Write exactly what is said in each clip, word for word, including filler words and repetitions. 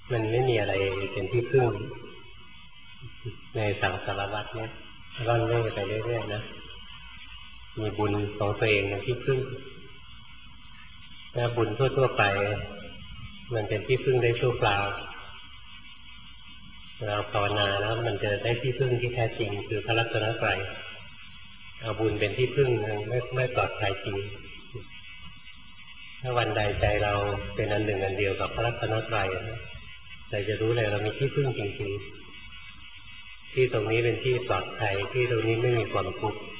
มันไม่มีอะไรเป็นที่พึ่งในสังสารวัฏเนี่ยร่อนเร่ไปเรื่อยๆนะมีบุญของตัวเองเป็นที่พึ่งถ้าบุญทั่วๆไปมันเป็นที่พึ่งได้ชั่วคราวเราภาวนาแล้วมันจะได้ที่พึ่งที่แท้จริงคือพระรัตนตรัยเอาบุญเป็นที่พึ่งไม่ไม่ปลอดภัยจริงถ้าวันใดใจเราเป็นอันหนึ่งอันเดียวกับพระรัตนตรัยเราจะรู้เลยเรามีที่พึ่งจริงๆที่ตรงนี้เป็นที่ปลอดภัยที่ตรงนี้ไม่มีความทุกข์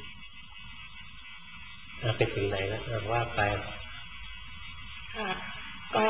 เอาไปถึงไหนแล้วว่าไปค่ะก็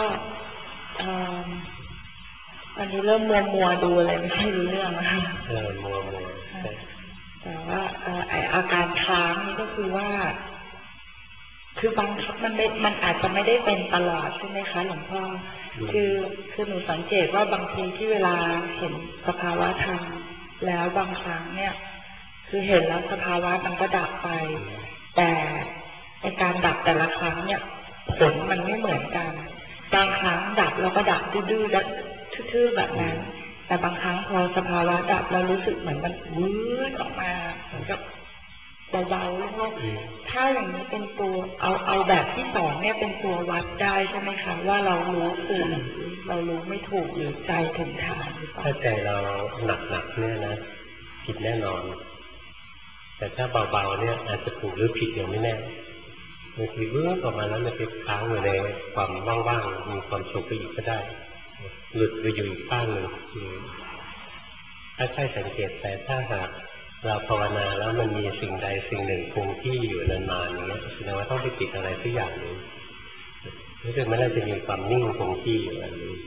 วันนี้เริ่มมัวมัวดูอะไรไม่ค่อยรู้เรื่องนะคะเออมัวมัวแต่ว่าไออาการค้างนี่ก็คือว่าคือบางมันไม่มันอาจจะไม่ได้เป็นตลอดใช่ไหมคะหลวงพ่อคือคือหนูสังเกตว่าบางทีที่เวลาเห็นสภาวะธรรมแล้วบางครั้งเนี่ยคือเห็นแล้วสภาวะมันก็ดับไปแต่ในการดับแต่ละครั้งเนี่ยผลมันไม่เหมือนกันบางครั้งดับแล้วก็ดับดื้อๆแล้วทื่อๆแบบนั้นแต่บางครั้งพอสภาวะดับเรารู้สึกเหมือนมันวืดออกมาเหมือนกับเบาๆแล้วก็ถ้าอย่างนี้เป็นตัวเอาเอาแบบที่สองเนี่ยเป็นตัววัดได้ใช่ไหมคะว่าเรารู้ถูกเรารู้ไม่ถูกหรือใจถึงฐานหรือเปล่าถ้าใจเราหนักๆเนี่ยนะผิดแน่นอนแต่ถ้าเบาๆเนี่ยอาจจะถูกหรือผิดอย่างไม่แน่บางทีเบื่อออกมาแล้วมันไปค้างอยู่ในความว่างๆมีความสุขไปอีกก็ได้หลุดไปอยู่อีกข้างหนึ่งถ้าใช่สังเกตแต่ถ้าหากเราภาวนาแล้วมันมีสิ่งใดสิ่งหนึ่งคงที่อยู่นานๆอย่างนี้แสดงว่าต้องไปติดอะไรสักอย่างหนึ่งรู้สึกมันน่าจะมีความนิ่งคงที่อยู่อันนี้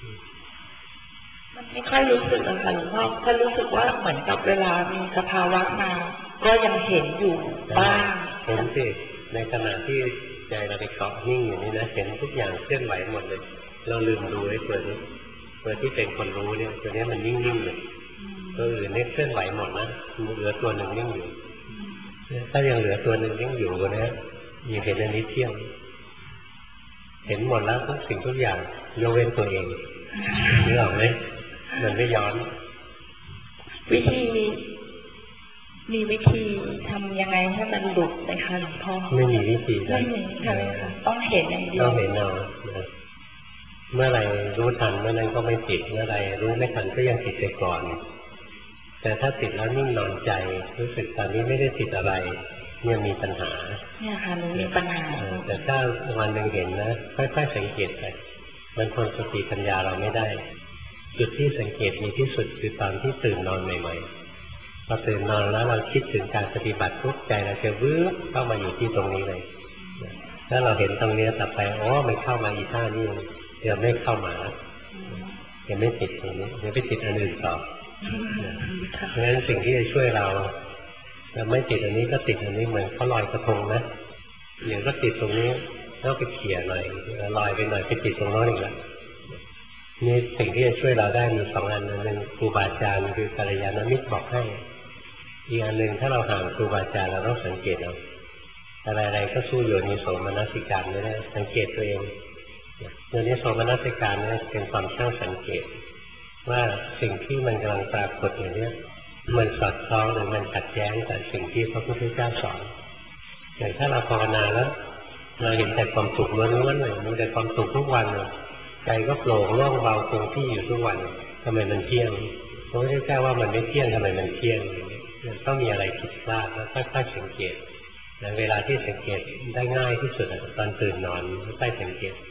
มันไม่ค่อยรู้สึกอะค่ะหลวงพ่อถ้ารู้สึกว่าเหมือนกับเวลามีสภาวะมาก็ยังเห็นอยู่บ้างเห็นสิในขณะที่ใจเราไปเกาะนิ่งอยู่นี่นะเห็นทุกอย่างเคลื่อนไหวหมดเลยเราลืมดูไอ้ตัวนี้ตัวที่เป็นคนรู้เนี่ยตัวนี้มันนิ่งๆเลยตัวอื่นเนี่ยเคลื่อนไหวหมดนะเหลือตัวหนึ่งนิ่งอยู่ถ้ายังเหลือตัวหนึ่งนิ่งอยู่นะยังเห็นอันนี้เที่ยงเห็นหมดแล้วทุกสิ่งทุกอย่างยกเว้นตัวเองนึกออกไหมมันไม่ย้อนวิธีมีวิธีทำยังไงให้มันหลุดไหมคะหลวงพ่อไม่มีวิธีไม่มีค่ะต้องเห็นอย่างเดียวต้องเห็นเอาเมื่อไรรู้ทันเมื่อนั้นก็ไม่ติดเมื่อไรรู้ไม่ทันก็ยังติดไปก่อนแต่ถ้าติดแล้วนิ่งนอนใจรู้สึกตอนนี้ไม่ได้ติดอะไรเนี่ยมีปัญหาเนี่ยค่ะหนูมีปัญหาแต่ถ้าวันหนึ่งเห็นนะค่อยๆสังเกตไปมันทนสติปัญญาเราไม่ได้จุดที่สังเกตมีที่สุดคือตอนที่ตื่นนอนใหม่ๆพอตื่นนอนแล้วเราคิดถึงการปฏิบัติทุกใจเราจะวืบเข้ามาอยู่ที่ตรงนี้เลยถ้าเราเห็นตรงนี้ต่อไปอ๋อมันเข้ามาอีท่านี่เดี๋ยวไม่เข้ามาเดี๋ยวไม่ติดตรงนี้เดี๋ยวไปติดอันอื่นต่อเพราะฉะนั้นสิ่งที่จะช่วยเราเราไม่ติดอันนี้ก็ติดอันนี้เหมือนเขาลอยกระทงนะอย่างก็ติดตรงนี้แล้วไปเขี่ยหน่อยลอยไปหน่อยไปติดตรงโน้นอีกแล้วนี่สิ่งที่จะช่วยเราได้มีสองอันหนึ่งครูบาอาจารย์คือกัลยาณมิตรบอกให้อีกอันหนึ่งถ้าเราห่างครูบาอาจารย์เราต้องสังเกตเอาอะไรๆก็สู้โยนิโสมนสิการไม่ได้สังเกตตัวเองโยนิโสมนสิการนี่เป็นความช่างสังเกตว่าสิ่งที่มันกำลังปรากฏอย่างนี้มันสอดคล้องหรือมันขัดแย้งกับสิ่งที่พระพุทธเจ้าสอนอย่างถ้าเราภาวนาแล้วเราเห็นแต่ความสุขล้วนๆเลยมีแต่ความสุขทุกวันเลยใจก็โปร่งโล่งเบาคงที่อยู่ทุกวันทำไมมันเที่ยงพระพุทธเจ้าว่ามันไม่เที่ยงทำไมมันเที่ยงต้องมีอะไรผิดพลาดแล้วค่อยๆสังเกตเวลาที่สังเกตได้ง่ายที่สุดตอนตื่นนอนค่อยๆสังเกต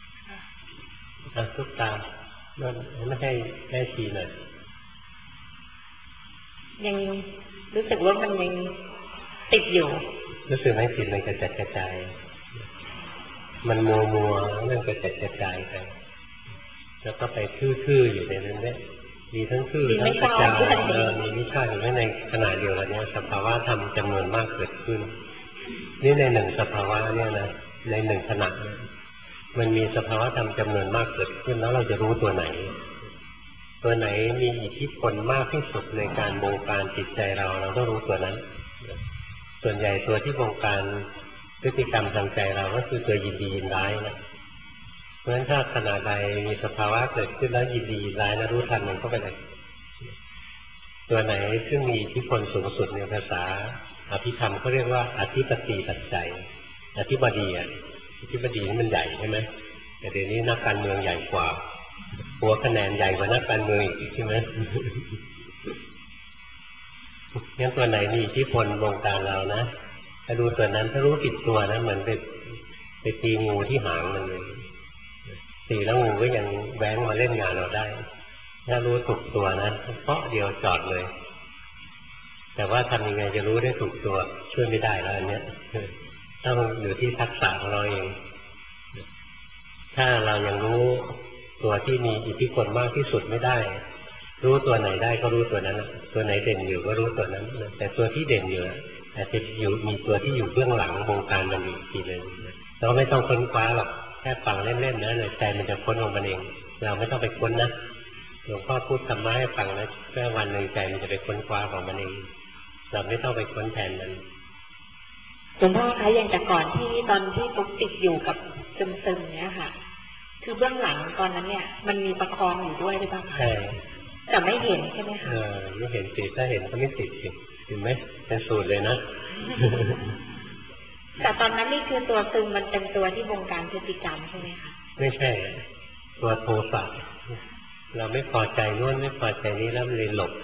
ทุกตาไม่ให้แค่ทีหน่อยยังรู้สึกว่ามันยังติดอยู่รู้สึกให้จิตมันกระจัดกระจายมันมัวมัวมันกระจัดกระจายไปแล้วก็ไปทื่อๆอยู่ในนั้นแหละมีทั้งทื่อทั้งกระจายเออมีวิชาอยู่ในขณะเดียวกันเนี่ยสภาวะธรรมจำนวนมากเกิดขึ้นนี่ในหนึ่งสภาวะเนี่ยนะในหนึ่งขณะมันมีสภาวะธรรมจำนวนมากเกิดขึ้นแล้วเราจะรู้ตัวไหนตัวไหนมีอิทธิพลมากที่สุดในการบงการจิตใจเราเราต้องรู้ตัวนั้นส่วนใหญ่ตัวที่บงการพฤติกรรมทางใจเราก็คือตัวยินดียินร้ายนะเพราะฉะนั้นถ้าขณะใดมีสภาวะเกิดขึ้นแล้วยินดียินร้ายนะรู้ทันมันเข้าไปเลยตัวไหนซึ่งมีอิทธิพลสูงสุดในภาษาอภิธรรมเขาเรียกว่าอธิปติปัจจัยอธิบดีอ่ะอธิบดีนี่มันใหญ่ใช่ไหมแต่เดี๋ยวนี้นักการเมืองใหญ่กว่าหัวคะแนนใหญ่กว่านักการเมืองอีกใช่ไหมงั้นตัวไหนมีอิทธิพลวงการเรานะถ้าดูตัวนั้นถ้ารู้ผิดตัวนะเหมือนไปไปตีงูที่หางมันเลยตีแล้วงูก็ยังแว้งมาเล่นงานเราได้ถ้ารู้ถูกตัวนะเพราะเดียวจอดเลยแต่ว่าทำยังไงจะรู้ได้ถูกตัวช่วยไม่ได้แล้วอันเนี้ยต้องอยู่ที่ทักษะของเราเองถ้าเรายังรู้ตัวที่มีอิทธิพลมากที่สุดไม่ได้รู้ตัวไหนได้ก็รู้ตัวนั้นตัวไหนเด่นอยู่ก็รู้ตัวนั้นแต่ตัวที่เด่นอยู่อาจจะอยู่มีตัวที่อยู่เบื้องหลังวงการมันอีกทีนึงเราไม่ต้องค้นคว้าหรอกแค่ฟังเล่นๆนะใจมันจะค้นของมันเองเราไม่ต้องไปค้นนะหลวงพ่อพูดธรรมะให้ฟังนะแค่วันหนึ่งใจมันจะไปค้นคว้าของมันเองเราไม่ต้องไปค้นแทนมันหลวงพ่อคะอย่างแต่ก่อนที่ตอนที่ปุ๊กติดอยู่กับซึมๆเนี้ยค่ะคือเบื้องหลังตอนนั้นเนี่ยมันมีประคองอยู่ด้วยหรือเปล่าคะใช่แต่ไม่เห็นใช่ไหมคะเออไม่เห็นสิถ้าเห็นก็ไม่ติดสิเห็นไหมเป็นสูตรเลยนะแต่ตอนนั้นนี่คือตัวซึมมันเป็นตัวที่บงการพฤติกรรมใช่ไหมคะไม่ใช่ตัวโทสะเราไม่พอใจนู่นไม่พอใจนี้แล้วมันเลยหลบไป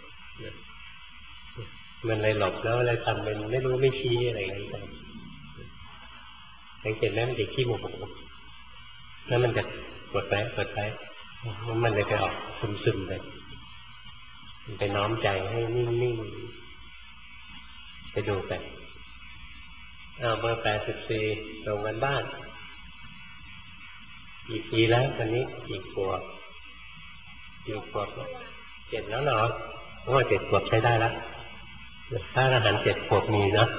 มันเลยหลบแล้วอะไรทำเป็นไม่รู้ไม่ชี้อะไรอย่างเงี้ยสังเกตไหมมันจะขี้โมโหแล้วมันจะกดไปกดไปมันเลยไปออกซึมๆไปมันไปน้อมใจให้นิ่งๆไปดูไปเอาเบอร์แปดสิบสี่ลงกันบ้านกี่ปีแล้ววันนี้กี่ขวบกี่ขวบเจ็ดแล้วเหรอโอ้เจ็ดขวบใช้ได้แล้วถ้าอรหันต์เจ็ดขวบมีนะ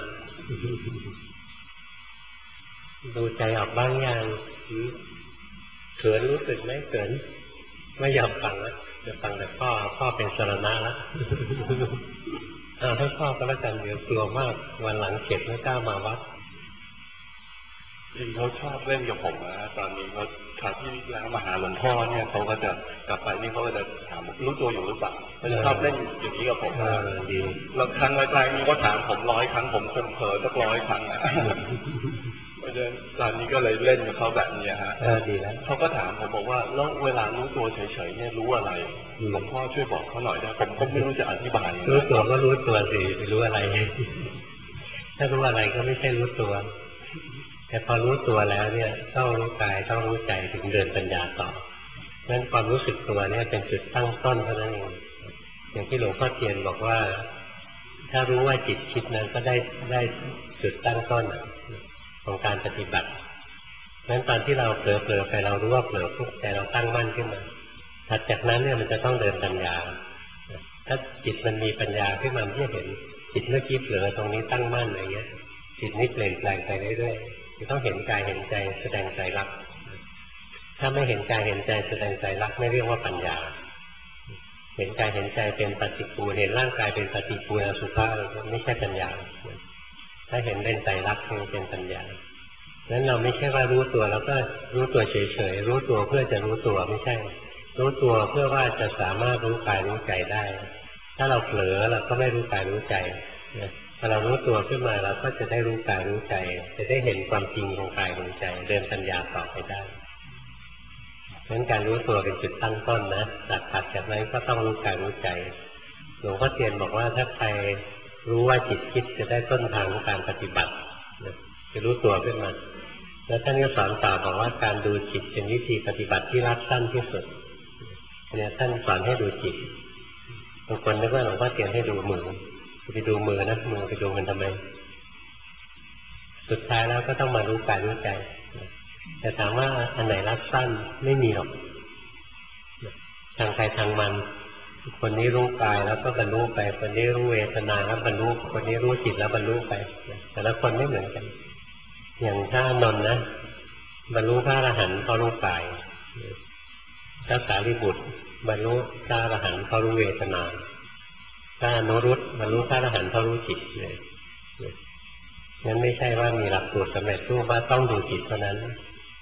ดูใจออกบ้างยังเขินรู้สึกไหมเขินไม่ยอมฟังแล้วจะฟังแต่พ่อพ่อเป็นสรณะแล้วอ้าวให้พ่อก็แล้วกันเดี๋ยวกลัวมากวันหลังเจ็บไม่กล้ามาวัดจริงเขาชอบเล่นกับผมนะตอนนี้เขาคราวที่แล้วมาหาหลวงพ่อเนี่ยเขาก็จะกลับไปนี่เขาก็จะถามรู้ตัวอยู่หรือเปล่าเขาจะชอบเล่นอย่างนี้กับผมนะดีแล้วครั้งแรกๆนี้ก็ถามผมร้อยครั้งผมคงเผลอสักร้อยครั้งนะเพราะฉะนั้นตอนนี้ก็เลยเล่นกับเขาแบบนี้ฮะเออดีแล้วเขาก็ถามผมบอกว่าแล้วเวลารู้ตัวเฉยๆเนี่ยรู้อะไรหลวงพ่อช่วยบอกเขาหน่อยได้ผมก็ไม่รู้จะอธิบายรู้ตัวก็รู้ตัวสิไม่รู้อะไรถ้ารู้อะไรก็ไม่ใช่รู้ตัวแต่พอรู้ตัวแล้วเนี่ยต้องรู้กายต้องรู้ใจถึงเดินปัญญาต่อเพราะฉะนั้นความรู้สึกตัวเนี่ยเป็นจุดตั้งต้นเท่านั้นเองอย่างที่หลวงพ่อเทียนบอกว่าถ้ารู้ว่าจิตคิดนั้นก็ได้ได้จุดตั้งต้นของการปฏิบัติเพราะฉะนั้นตอนที่เราเผลอๆไปเรารู้ว่าเผลอปุ๊บแต่เราตั้งมั่นขึ้นมาถัดจากนั้นเนี่ยมันจะต้องเดินปัญญาถ้าจิตมันมีปัญญาขึ้นมาที่เห็นจิตเมื่อกี้เผลอตรงนี้ตั้งมั่นอะไรเงี้ยจิตนี้เปลี่ยนแปลงไปเรื่อยๆจะต้องเห็นกายเห็นใจแสดงใจรักถ้าไม่เห็นกายเห็นใจแสดงใจรักไม่เรียกว่าปัญญาเห็นกายเห็นใจเป็นปฏิปูลเห็นร่างกายเป็นปฏิปูลอสุภะไม่ใช่ปัญญาถ้าเห็นเป็นใจรักเป็นปัญญานั้นเราไม่ใช่ว่ารู้ตัวแล้วก็รู้ตัวเฉยๆรู้ตัวเพื่อจะรู้ตัวไม่ใช่รู้ตัวเพื่อว่าจะสามารถรู้กายรู้ใจได้ถ้าเราเผลอเราก็ไม่รู้กายรู้ใจพอเรารู้ตัวขึ้นมาเราก็จะได้รู้กายรู้ใจจะได้เห็นความจริงของกายของใจเดินปัญญาต่อไปได้เพราะฉะนั้นการรู้ตัวเป็นจุดตั้งต้นนะหลักถัดจากนั้นก็ต้องรู้กายรู้ใจหลวงพ่อเทียนบอกว่าถ้าใครรู้ว่าจิตคิดจะได้ต้นทางของการปฏิบัติจะรู้ตัวขึ้นมาแล้วท่านก็สอนต่อบอกว่าการดูจิตเป็นวิธีปฏิบัติที่รัดสั้นที่สุดเนี่ยท่านสอนให้ดูจิตบางคนนึกว่าหลวงพ่อเทียนให้ดูมือไปดูมือนะมือไปดูมันทำไมสุดท้ายแล้วก็ต้องมารู้กายรู้ใจแต่ถามว่าอันไหนรัดสั้นไม่มีหรอกทางใครทางมันคนนี้รู้กายแล้วก็บรรลุไปคนนี้รู้เวทนาแล้วบรรลุคนนี้รู้จิตแล้วบรรลุไปแต่ละคนไม่เหมือนกันอย่างถ้านนท์นะบรรลุพระอรหันต์เพราะรู้กายพระสารีบุตรบรรลุพระอรหันต์เพราะรู้เวทนาพระอนุรุตบรรลุพระอรหันต์เพราะรู้จิตเลยงั้นไม่ใช่ว่ามีหลักสูตรสำเร็จรูปว่าต้องดูจิตเท่านั้นใน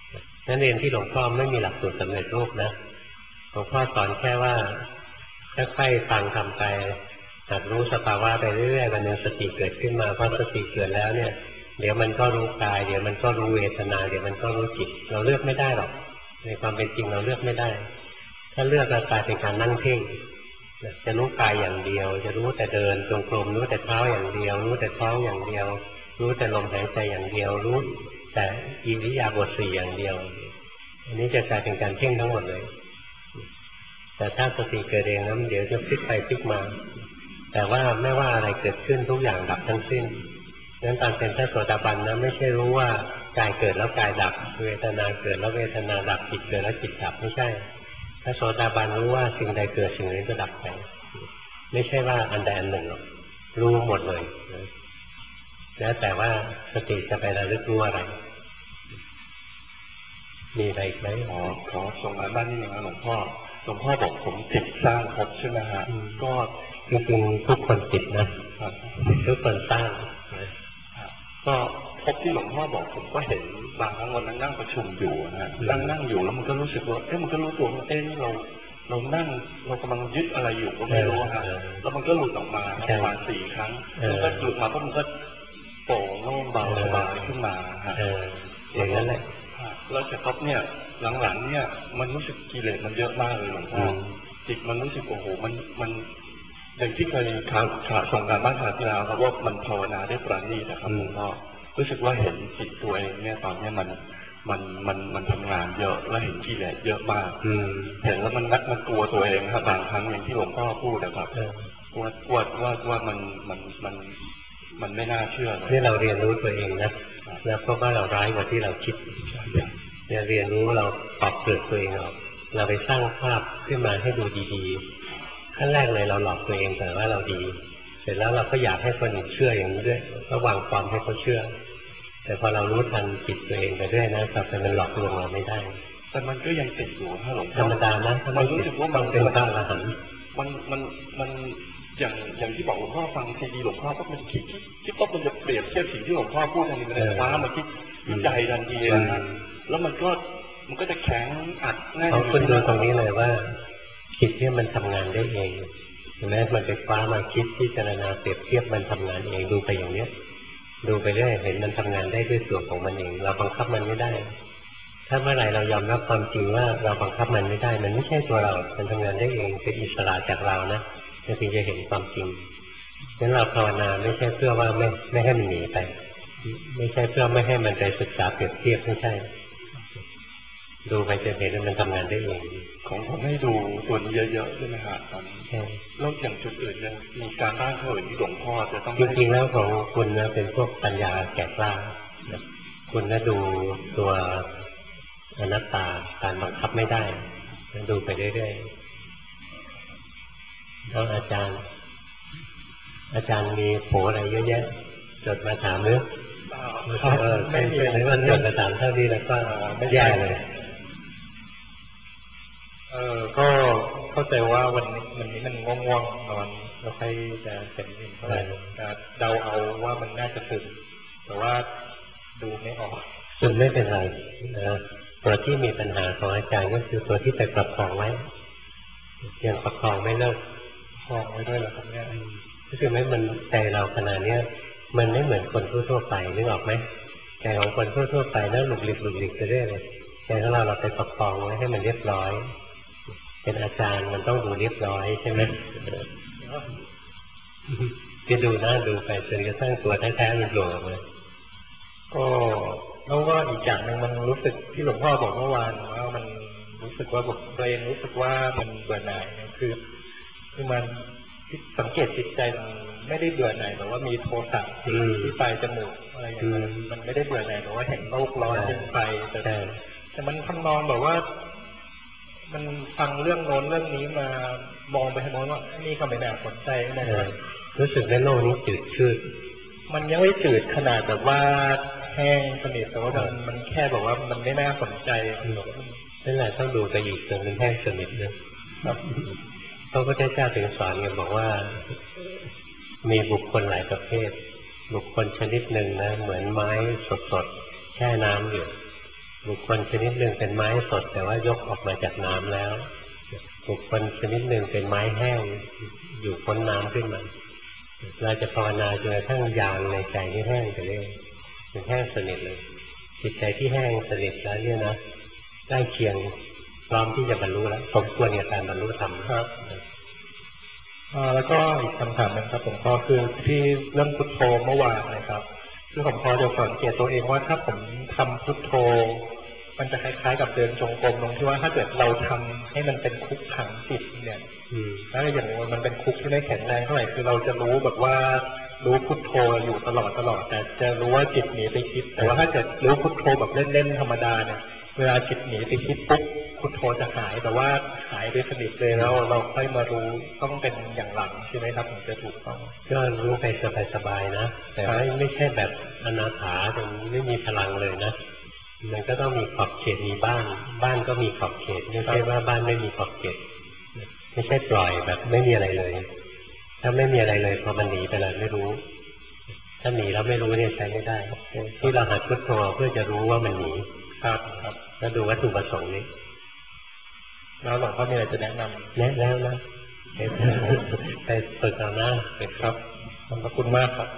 นั้นเรียนที่หลวงพ่อไม่มีหลักสูตรสำเร็จรูปนะหลวงพ่อสอนแค่ว่าค่อยๆฟังทำไปหัดรู้สภาวะไปเรื่อยๆวันหนึ่งสติเกิดขึ้นมาพอสติเกิดแล้วเนี่ยเดี๋ยวมันก็รู้กายเดี๋ยวมันก็รู้เวทนาเดี๋ยวมันก็รู้จิตเราเลือกไม่ได้หรอกในความเป็นจริงเราเลือกไม่ได้ถ้าเลือกเรากลายเป็นการนั่งเพ่งจะรู้กายอย่างเดียวจะรู้แต่เดินจงกรมรู้แต่เท้าอย่างเดียวรู้แต่ท้องอย่างเดียวรู้แต่ลมหายใจอย่างเดียวรู้แต่อิริยาบถสี่อย่างเดียวอันนี้จะกลายเป็นการเพ่งทั้งหมดเลยแต่ถ้าสติเกิดเองแล้วเดี๋ยวจะพลิกไปพลิกมาแต่ว่าไม่ว่าอะไรเกิดขึ้นทุกอย่างดับทั้งสิ้นดังนั้นตอนเป็นพระโสดาบันนะไม่ใช่รู้ว่ากายเกิดแล้วกายดับเวทนาเกิดแล้วเวทนาดับจิตเกิดแล้วจิตดับไม่ใช่พระโสดาบันรู้ว่าสิ่งใดเกิดสิ่งนั้นจะดับไปไม่ใช่ว่าอันใดอันหนึ่งหรอกรู้หมดเลยแล้วแต่ว่าสติจะไประลึกรู้อะไรมีอะไรอีกไหมขอขอส่งงานบ้านนิดนึงนะหลวงพ่อหลวงพ่อบอกผมติดสร้างภพใช่ไหมฮะก็จริงๆทุกคนติดนะทุกคนสร้างก็ภพที่หลวงพ่อบอกผมก็เห็นบางครั้งวันนั่งนั่งประชุมอยู่นะนั่งนั่งอยู่แล้วมันก็รู้สึกว่าเอ๊ะมันก็รู้ตัวว่าเอ๊ะเราเรานั่งเรากำลังยึดอะไรอยู่ก็ไม่รู้ฮะแล้วมันก็หลุดออกมาประมาณสี่ครั้งมันก็หลุดมาก็มันก็โปร่งโล่งเบาสบายขึ้นมาฮะอย่างนั้นแหละแล้วแต่ก็เนี่ยหลังๆเนี่ยมันรู้สึกกิเลสมันเยอะมากเลยหลวงพ่อจิตมันรู้สึกโอ้โหมันมันอย่างที่เคยขาขาส่งการบ้านขาที่แล้วครับว่ามันภาวนาได้ปราณีตนะครับหลวงพ่อรู้สึกว่าเห็นจิตตัวเองเนี่ยตอนนี้มันมันมันมันทำงานเยอะและเห็นกิเลสเยอะมากเห็นแล้วมันนักมันกลัวตัวเองครับบางครั้งอย่างที่หลวงพ่อพูดนะครับกลัวกลัวว่าว่ามันมันมันมันไม่น่าเชื่อนี่เราเรียนรู้ตัวเองนะแล้วเพราะว่าเราร้ายกว่าที่เราคิดเนี่ยเรียนรู้เราปรับเปลือกตัวเองออกเราไปสร้างภาพขึ้นมาให้ดูดีๆขั้นแรกเลยเราหลอกตัวเองแต่ว่าเราดีเสร็จแล้วเราก็อยากให้คนอื่นเชื่ออย่างนี้ด้วยก็วางความให้เขาเชื่อแต่พอเรารู้ทันจิตตัวเองไปเรื่อยนะแต่มันหลอกลวงเราไม่ได้แต่มันก็ยังติดอยู่ถ้าหลงธรรมดานะถ้ามันรู้สึกว่ามันเป็นพระอรหันต์มันมันมันอย่างอย่างที่บอกหลวงพ่อฟังซีดีหลวงพ่อก็มันคิดคิดว่ามันจะเปรียบเทียบสิ่งที่หลวงพ่อพูดทันทีเลยฟ้ามาคิดใจทันทีนะแล้วมันก็มันก็จะแข็งอัดแน่นเขาคุณดูตรงนี้เลยว่าจิตเนี่ยมันทำงานได้เองเห็นไหมมันไปคว้ามาคิดที่เจรณาเปรียบเทียบมันทำงานเองดูไปอย่างเนี้ยดูไปเรื่อยเห็นมันทำงานได้ด้วยตัวของมันเองเราบังคับมันไม่ได้ถ้าเมื่อไหร่เรายอมรับความจริงว่าเราบังคับมันไม่ได้มันไม่ใช่ตัวเรามันทำงานได้เองเป็นอิสระจากเรานะจะถึงจะเห็นความจริงงั้นเราภาวนาไม่ใช่เพื่อว่าไม่ไม่ให้มันหนีไปไม่ใช่เพื่อไม่ให้มันไปศึกษาเปรียบเทียบไม่ใช่ดูไปจะเห็นว่ามันทำงานได้เองของผมให้ดูตัวนี้เยอะๆใช่ไหมฮะตอนนี้แล้วอย่างจุดอื่นเนี่ยมีการบ้านเท่าอื่นที่หลวงพ่อจะต้องจริงๆแล้วของคุณนะเป็นพวกปัญญาแก่กล้าคุณก็ดูตัวอนัตตาการบังคับไม่ได้ดูไปเรื่อยๆแล้วอาจารย์อาจารย์มีโผอะไรเยอะแยะจดมาถามหรือเออไม่ใช่ในวันจดมาถามเท่านี้แล้วก็แย่เลยเออก็เข้าใจว่าวันนี้วันนี้มันง่วงๆนอนแล้วค่อยจะเต็มอิ่มเท่าไหร่เดาเอาว่ามันน่าจะตื่นแต่ว่าดูไม่ออกซึมไม่เป็นไรนะตัวที่มีปัญหาของอาจารย์ก็คือตัวที่ไปประคองไว้ยังประคองไม่เลิกประคองไว้ด้วยเหรอครับเนี่ยก็คือไม่มันใจเราขนาดเนี้ยมันไม่เหมือนคนทั่วๆไปนึกออกไหมใจของคนทั่วๆไปแล้วหลุกหลิกหลุกหลิกไปเรื่อยเลยใจของเราเราไปประคองไว้ให้มันเรียบร้อยเป็นอาจารย์มันต้องดูเรียบร้อยใช่ไหมที่ดูหน้าดูไปจนกระทั่งตัวแท้ๆมันโผล่ออกมาก็แล้วก็อีกอย่างหนึ่งมันรู้สึกที่หลวงพ่อบอกเมื่อวานว่ามันรู้สึกว่าผมตัวเองรู้สึกว่ามันเบื่อหน่ายคือคือมันสังเกตจิตใจมันไม่ได้เบื่อหน่ายแต่ว่ามีโทสะที่ปลายจมูกอะไรอย่างเงี้ยมันไม่ได้เบื่อหน่ายแต่ว่าเห็นโลกร้อนเป็นไฟแต่แต่มันทำนองแบบว่ามันฟังเรื่องโน้นเรื่องนี้มามองไปทางโน้นว่านี่ก็ไม่น่าสนใจนะครับรู้สึกในโลกนี้จืดชืดมันยังไม่จืดขนาดแบบว่าแห้งสนิทแต่ว่ามันมันแค่บอกว่ามันไม่น่าสนใจนั่นแหละต้องดูไปอีกจนมันแห้งสนิทเลยพระพุทธเจ้าถึงสอนกันบอกว่ามีบุคคลหลายประเภทบุคคลชนิดหนึ่งนะเหมือนไม้สดๆแช่น้ำอยู่บุคคลชนิดหนึ่งเป็นไม้สดแต่ว่ายกออกมาจากน้ำแล้วบุคคลชนิดหนึ่งเป็นไม้แห้งอยู่พ้นน้ำขึ้นมาเราจะภาวนาจนกระทั่งยางในใจที่แห้งไปเรื่อยมันแห้งสนิทเลยจิตใจที่แห้งสนิทแล้วเนี่ยนะใกล้เคียงพร้อมที่จะบรรลุแล้วสมควรกับการบรรลุธรรมครับแล้วก็อีกคำถามนึงครับผมก็คือที่เรื่องพุทโธเมื่อวานนะครับคือผมพอจะสังเกตตัวเองว่าถ้าผมทำพุทโธมันจะคล้ายๆกับเดินจงกรมตรงที่ว่าถ้าเกิดเราทำให้มันเป็นคุกขังจิตเนี่ยแล้วอย่างมันเป็นคุกที่ไม่แข็งแรงเท่าไหร่คือเราจะรู้แบบว่ารู้พุทโธอยู่ตลอดตลอดแต่จะรู้ว่าจิตหนีไปคิดแต่ว่าถ้าเกิดรู้พุทโธแบบเล่นๆธรรมดาเนี่ยเวลาจิตหนีไปคิดปุ๊บพุทโธจะหายแต่ว่าหายไปสนิทเลยแล้วเราค่อยมารู้ต้องเป็นอย่างหลังใช่ไหมครับถึงจะถูกต้องก็รู้ไปสบายๆนะแต่ว่าไม่ใช่แบบอนาถาจนไม่มีพลังเลยนะมันก็ต้องมีขอบเขตมีบ้านบ้านก็มีขอบเขตไม่ใช่ว่าบ้านไม่มีขอบเขตไม่ใช่ปล่อยแบบไม่มีอะไรเลยถ้าไม่มีอะไรเลยพอมันหนีไปแล้วไม่รู้ถ้าหนีแล้วไม่รู้เนี่ยใช้ไม่ได้ที่เราหัดพุทโธเพื่อจะรู้ว่ามันหนีครับครับแล้วดูวัตถุประสงค์นี้แล้วหลวงพ่อมีอะไรจะแนะนำแนะแล้วนะไปฝึกเอานะเป็นครับขอบคุณมากครับ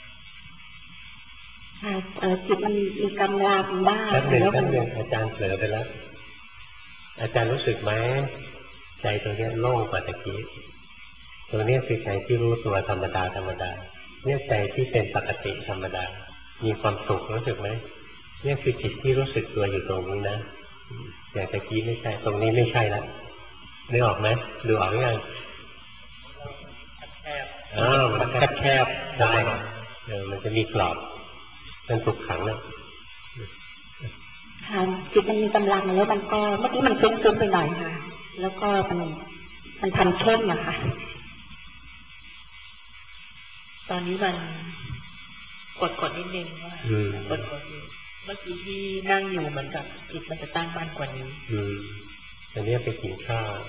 จิตมันมีกำลังบ้างแป๊บหนึ่งแป๊บหนึ่งอาจารย์เผลอไปแล้วอาจารย์รู้สึกไหมใจตรงนี้โล่งกว่าตะกี้ตรงนี้คือใจที่รู้ตัวธรรมดาธรรมดาเนี่ยใจที่เป็นปกติธรรมดามีความสุขรู้สึกไหมเนี่ยคือจิตที่รู้สึกตัวอยู่ตรงนี้นะอย่างตะกี้ไม่ใช่ตรงนี้ไม่ใช่แล้วนึกออกไหมดูออกหรือยังอ้าวมันแคบๆได้เออมันจะมีกรอบมันถูกขังนะค่ะจิตมันมีกำลังแล้วมันก็เมื่อกี้มันฟุ้งๆไปหน่อยค่ะแล้วก็มันมันทันเข้มอะค่ะตอนนี้มันกดกดนิดนึงว่ากดกดเมื่อกี้ที่นั่งอยู่เหมือนกับจิตมันจะตั้งมั่นกว่านี้อืมอันนี้ไปกินข้าว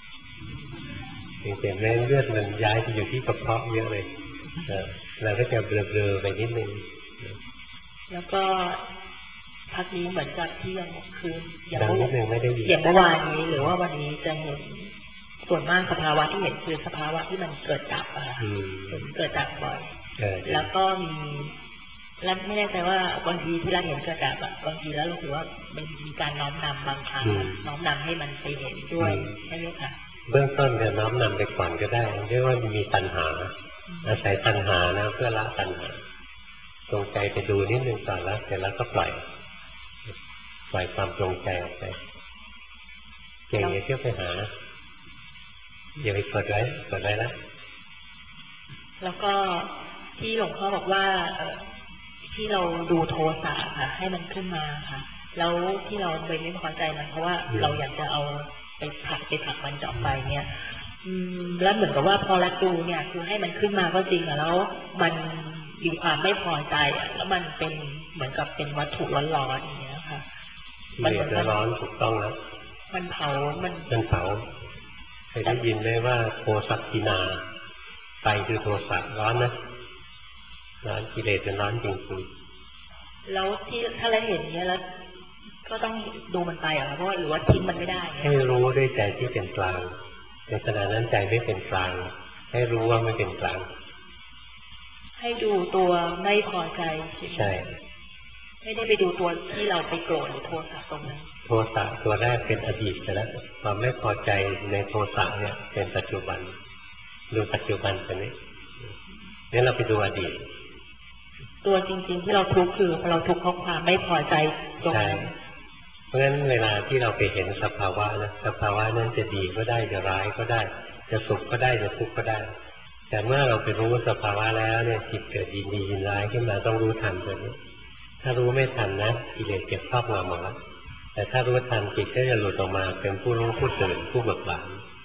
เห็นแม่เลือดมันย้ายไปอยู่ที่กระเพาะเยอะเลยเราก็จะเบลอๆไปนิดนึงแล้วก็พักนี้เหมือนกับที่ยังคืออย่างนิดนึงไม่ได้ยินอย่างเมื่อวานนี้หรือว่าวันนี้จะเห็นส่วนมากสภาวะที่เห็นคือสภาวะที่มันเกิดดับอะเกิดดับบ่อยแล้วก็มีแล้วไม่แน่ใจว่าบางทีที่เราเห็นเกิดดับอะบางทีแล้วรู้สึกว่ามันมีการน้อมนำบางครั้งน้อมนำให้มันไปเห็นด้วยใช่ไหมคะเบื้องต้นจะน้อมนำไปก่อนก็ได้เรียกว่ามีตัณหาอาศัยตัณหานะเพื่อละตัณหาจงใจไปดูนิดนึงก่อนแล้วเสร็จแล้วก็ปล่อยปล่อยความจงใจออกไปเก่งอย่าเที่ยวไปหาอย่าไปกดไว้กดไว้แล้วแล้วก็ที่หลวงพ่อบอกว่าที่เราดูโทสะค่ะให้มันขึ้นมาค่ะแล้วที่เราไปไม่พอใจมันเพราะว่าเราอยากจะเอาไปผลักไปผลักมันจะออกไปเนี่ยแล้วเหมือนกับว่าพอเราดูเนี่ยคือให้มันขึ้นมาก็จริงอะแล้วมันมีความไม่พอใจอ่ะแล้วมันเป็นเหมือนกับเป็นวัตถุร้อนๆอย่างเงี้ยค่ะมันร้อนถูกต้องแล้วมันเผามันมันเผาเคยได้ยินไหมว่าโทสักกินาไฟคือโทสะร้อนนะร้อนกิเลสเป็นร้อนจริงๆแล้วที่ถ้าเราเห็นเนี้ยแล้วก็ต้องดูมันไปอ่ะเพราะว่าหรือว่าทิ้งมันไม่ได้ให้รู้ด้วยใจที่เป็นกลางในขณะนั้นใจไม่เป็นกลางให้รู้ว่าไม่เป็นกลางให้ดูตัวไม่พอใจใช่ไม่ได้ไปดูตัวที่เราไปโกรธหรือโทสะตรงนั้นโทสะตัวแรกเป็นอดีตไปแล้วความไม่พอใจในโทสะเนี่ยเป็นปัจจุบันดูปัจจุบันไปนี้นี่เราไปดูอดีตตัวจริงๆที่เราทุกข์คือเราทุกข์เพราะความไม่พอใจตรงนั้นเพราะฉะนั้นเวลาที่เราไปเห็นสภาวะนะสภาวะนั้นจะดีก็ได้จะร้ายก็ได้จะสุขก็ได้จะทุกข์ก็ได้แต่เมื่อเราไปรู้สภาวะแล้วเนี่ยจิตเกิดยินดียินร้ายขึ้นมาต้องรู้ทันตัวนี้ถ้ารู้ไม่ทันนะกิเลสเก็บครอบงำหมดแล้วแต่ถ้ารู้ทันจิตก็จะหลุดออกมาเป็นผู้รู้ผู้ตื่นผู้เบิกบาน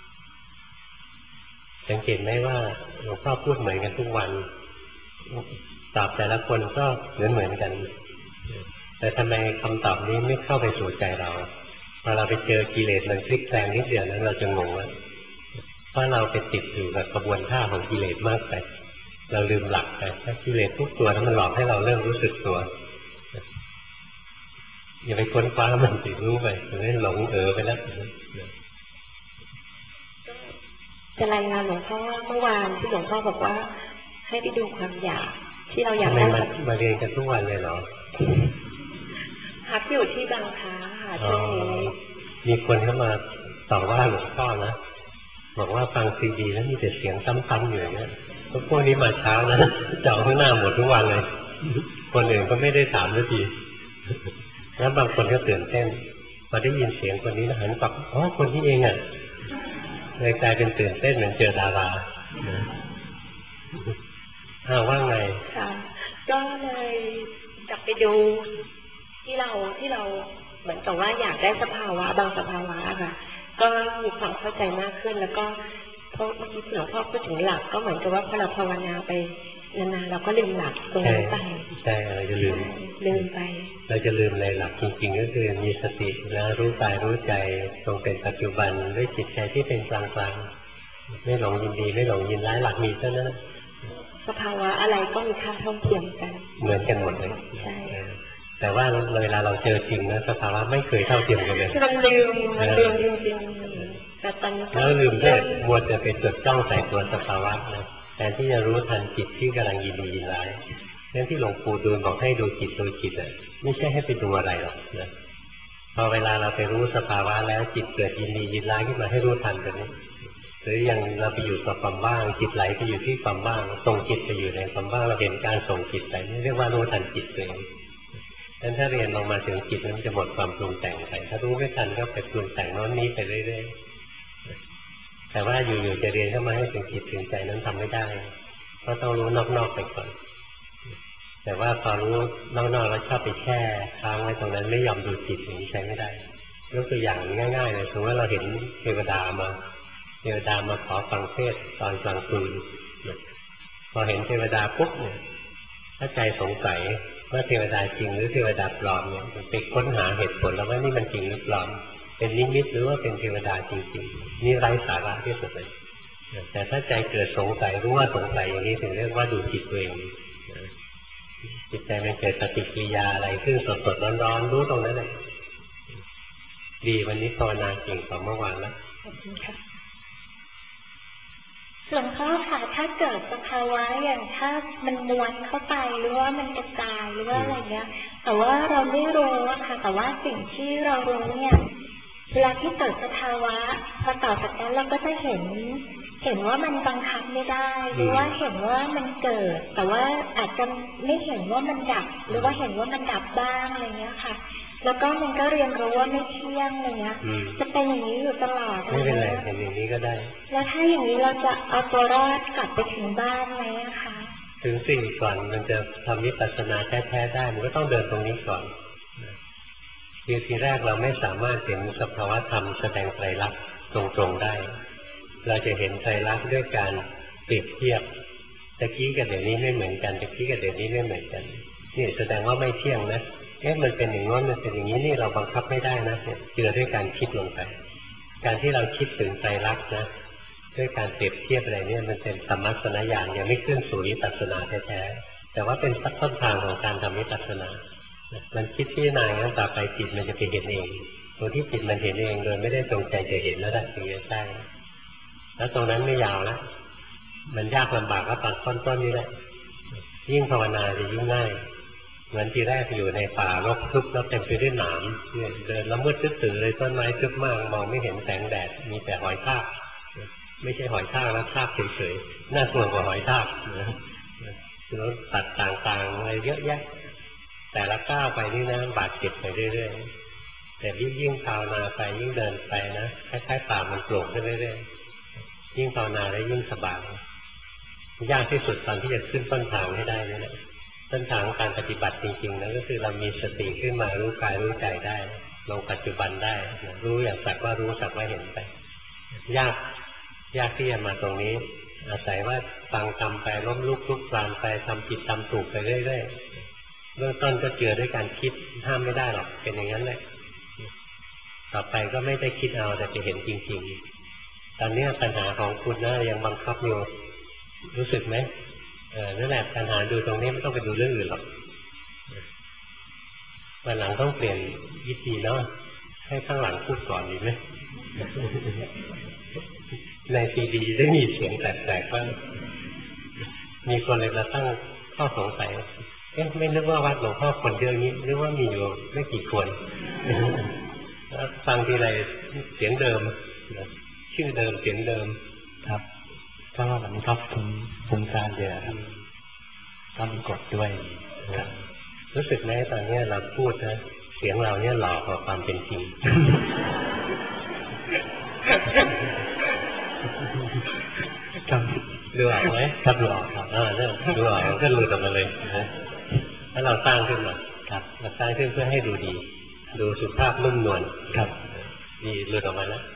สังเกตไหมว่าหลวงพ่อพูดเหมือนกันทุกวันตอบแต่ละคนก็เหมือนเหมือนกันแต่ทำไมคำตอบนี้ไม่เข้าไปสู่ใจเราพอเราไปเจอกิเลสมันพลิกแปลงนิดเดียวนั้นเราจะงงแล้วเพราะเราไปติดอยู่กับกระบวนท่าของกิเลสมากไปเราลืมหลักไปถ้ากิเลสทุกตัวนั้นมันหลอกให้เราเริ่มรู้สึกตัวอย่าไปค้นคว้ามันสิรู้ไปจะได้หลงเออไปแล้วจะรายงานหลวงพ่อเมื่อวานที่หลวงพ่อบอกว่าให้ไปดูความอยากที่เราอยากได้ได้มาเรียนกันทุกวันเลยเหรอพักอยู่ที่บางค้าค่ะช่วงนี้มีคนเข้ามาต่อว่าหลวงพ่อนะบอกว่าฟังซีดีแล้วมีแต่เสียงซ้ำๆอยู่อย่างเงี้ยพวกนี้มาเช้านะเจาะข้างหน้าหมดทุกวันเลยคนอื่นก็ไม่ได้ถามสักทีแล้วบางคนก็ตื่นเต้นพอได้ยินเสียงคนนี้นะหันกลับอ๋อคนนี้เองอ่ะเลยกลายเป็นตื่นเต้นเหมือนเจอดาราอ้าวว่าไงค่ะก็เลยกลับไปดูที่เราที่เราเหมือนกับว่าอยากได้สภาวะบางสภาวะค่ะก็มีความเข้าใจมากขึ้นแล้วก็เพราะเมื่อกี้หลวงพ่อพูดถึงหลักก็เหมือนกับว่าพอเราภาวนาไปนานๆเราก็ลืมหลักตรงนั้นไปใช่เราจะลืมลืมไปเราจะลืมในหลักจริงๆก็คือมีสติแล้วรู้กายรู้ใจตรงเป็นปัจจุบันด้วยจิตใจที่เป็นกลางๆไม่หลงยินดีไม่หลงยินร้ายหลักมีเท่านั้นสภาวะอะไรก็มีค่าเท่าเทียมกันเหมือนกันหมดเลยใช่แต่ว่าเวลาเราเจอจริงนะสภาวะไม่เคยเท่าเทียมกันเลยมันลืมมันลืมจริงๆแต่ตอนนี้แล้วลืมด้วยมัวจะไปจดจ้องใส่ตัวสภาวะนะแทนที่จะรู้ทันจิตที่กำลังยินดียินร้ายนั่นที่หลวงปู่ดูลบอกให้ดูจิตดูจิตอ่ะไม่ใช่ให้ไปดูอะไรหรอกนะพอเวลาเราไปรู้สภาวะแล้วจิตเกิดยินดียินร้ายขึ้นมาให้รู้ทันตรงนี้หรือยังเราไปอยู่กับความว่างจิตไหลไปอยู่ที่ความว่างส่งจิตไปอยู่ในความว่างเราเห็นการส่งจิตไปนี่เรียกว่ารู้ทันจิตตัวเองดังนั้นถ้าเรียนลงมาถึงจิตนั้นจะหมดความปรุงแต่งไปถ้ารู้ไม่ทันก็ไปปรุงแต่งโน้นนี้ไปเรื่อยๆแต่ว่าอยู่ๆจะเรียนเข้ามาให้ถึงจิตถึงใจนั้นทำไม่ได้ก็ต้องรู้นอกๆไปก่อนแต่ว่าพอรู้นอกๆแล้วชอบไปแช่ค้างไว้ตรงนั้นไม่ยอมดูจิตอย่างนี้ใช้ไม่ได้ยกตัวอย่างง่ายๆเลยสมมติว่าเราเห็นเทวดามาเทวดามาขอฟังเทศตอนกลางคืนพอเห็นเทวดาปุ๊บเนี่ยถ้าใจสงสัยว่าเทวดาจริงหรือเทวดาปลอมเนี่ยไปค้นหาเหตุผลแล้วว่านี่มันจริงหรือปลอมเป็นนิมิตหรือว่าเป็นเทวดาจริงๆนี่ไร้สาระที่สุดเลยแต่ถ้าใจเกิดสงสัยรู้ว่าสงสัยอย่างนี้ถึงเรียกว่าดูจิตตัวเองจิตใจมันเกิดปฏิกิริยาอะไรขึ้นสดๆร้อนๆรู้ตรงนั้นเลยดีวันนี้ภาวนาเก่งกว่าเมื่อวานแล้วขอบคุณค่ะหลวงพ่อค่ะถ้าเกิดสภาวะอย่างถ้ามันม้วนเข้าไปหรือว่ามันกระจายหรือว่าอะไรเงี้ยแต่ว่าเราไม่รู้อะค่ะแต่ว่าสิ่งที่เรารู้เนี่ยเวลาที่เกิดสภาวะพอต่อจากนั้นเราก็จะเห็นเห็นว่ามันบังคับไม่ได้หรือว่าเห็นว่ามันเกิดแต่ว่าอาจจะไม่เห็นว่ามันดับหรือว่าเห็นว่ามันดับบ้างอะไรเงี้ยค่ะแล้วก็มันก็เรียนรู้ว่าไม่เที่ยงอะไรเงี้ยจะเป็นอย่างนี้อยู่ตลอดไม่เป็นไรเป็นอย่างนี้ก็ได้แล้วถ้าอย่างนี้เราจะเอาตัวรอดกลับไปถึงบ้านไหมอะคะถึงสิ่งก่อนมันจะทำวิปัสสนาแท้ๆได้มันก็ต้องเดินตรงนี้ก่อนคือทีแรกเราไม่สามารถเห็นสภาวะธรรมแสดงไตรลักษณ์ตรงๆได้เราจะเห็นไตรลักษณ์ด้วยการเปรียบเทียบตะกี้กับเดี๋ยวนี้ไม่เหมือนกันตะกี้กับเดี๋ยวนี้ไม่เหมือนกันนี่แสดงว่าไม่เที่ยงนะเอ๊ะมันเป็นอย่างนั้นมันเป็นอย่างนี้นี่เราบังคับไม่ได้นะเจือด้วยการคิดลงไปการที่เราคิดถึงไตรลักษณ์นะด้วยการเปรียบเทียบอะไรเนี่ยมันเป็นสัมมัสสนญาณยังไม่ขึ้นสู่วิปัสสนาแท้ๆแต่ว่าเป็นต้นทางของการทำวิปัสสนามันคิดพิจารณางั้นต่อไปจิตมันจะไปเห็นเองตรงที่จิตมันเห็นเองโดยไม่ได้จงใจจะเห็นแล้วแหละถึงจะใช่แล้วตรงนั้นไม่ยาวแล้วมันยากลำบากก็ตอนต้นๆนี่แหละยิ่งภาวนาจะยิ่งง่ายเหมือนที่แรกอยู่ในป่ารกทึบแล้วเต็มไปด้วยหนามเนี่ยเดินละมืดตื้อเลยต้นไม้ทึบมากมองไม่เห็นแสงแดดมีแต่หอยทากไม่ใช่หอยทากแล้วทากเฉยๆน่ากลัวกว่าหอยทากนะแล้วตัดต่างๆอะไรเยอะแยะแต่ละก้าวไปนี่นะบาดเจ็บไปเรื่อยๆแต่ยิ่งยิ่งภาวนาไปยิ่งเดินไปนะคล้ายๆป่ามันโปร่งขึ้นเรื่อยๆยิ่งภาวนาแล้วยิ่งสบายยากที่สุดตอนที่จะขึ้นต้นทางให้ได้นี่แหละต้นทางการปฏิบัติจริงๆนะก็คือเรามีสติขึ้นมารู้กายรู้ใจได้ลงปัจจุบันได้รู้อย่างสักว่ารู้สักว่าเห็นไปยากยากที่จะมาตรงนี้อาศัยว่าฟังทำไปล้มลุกลุกคลานไปทำผิดทำถูกไปเรื่อยๆเบื้องต้นก็เจือด้วยการคิดห้ามไม่ได้หรอกเป็นอย่างนั้นแหละต่อไปก็ไม่ได้คิดเอาแต่จะเห็นจริงๆตอนนี้ปัญหาของคุณนะยังบังคับอยู่รู้สึกไหมเออนั่นแหละปัญหาดูตรงนี้ไม่ต้องไปดูเรื่องอื่นหรอกวันหลังต้องเปลี่ยนวิธีเนาะให้ข้างหลังพูดก่อนดีไหม ในซีดีได้มีเสียงแปลกๆบ้างมีคนเลยมาตั้งข้อสงสัยเอ๊ะไม่นึกว่าวัดหลวงพ่อคนเยอะนี้นึกว่ามีอยู่ไม่กี่คนฟังทีไรเสียงเดิมชื่อเดิมเสียงเดิมครับก็วันนี้ครับฟุ้งฟุ้งซ่านเยอะครับก็มีกดด้วยครับรู้สึกไหมตอนนี้เราพูดนะเสียงเราเนี่ยหลอกกว่าความเป็นจริงครับดูออกไหมครับดูออกครับอ่าเนี่ยดูออกก็หลุดออกมาเลยนะถ้าเราสร้างขึ้นมาครับเราสร้างขึ้นเพื่อให้ดูดีดูสุภาพนุ่มนวลครับดีหลุดออกมาแล้ว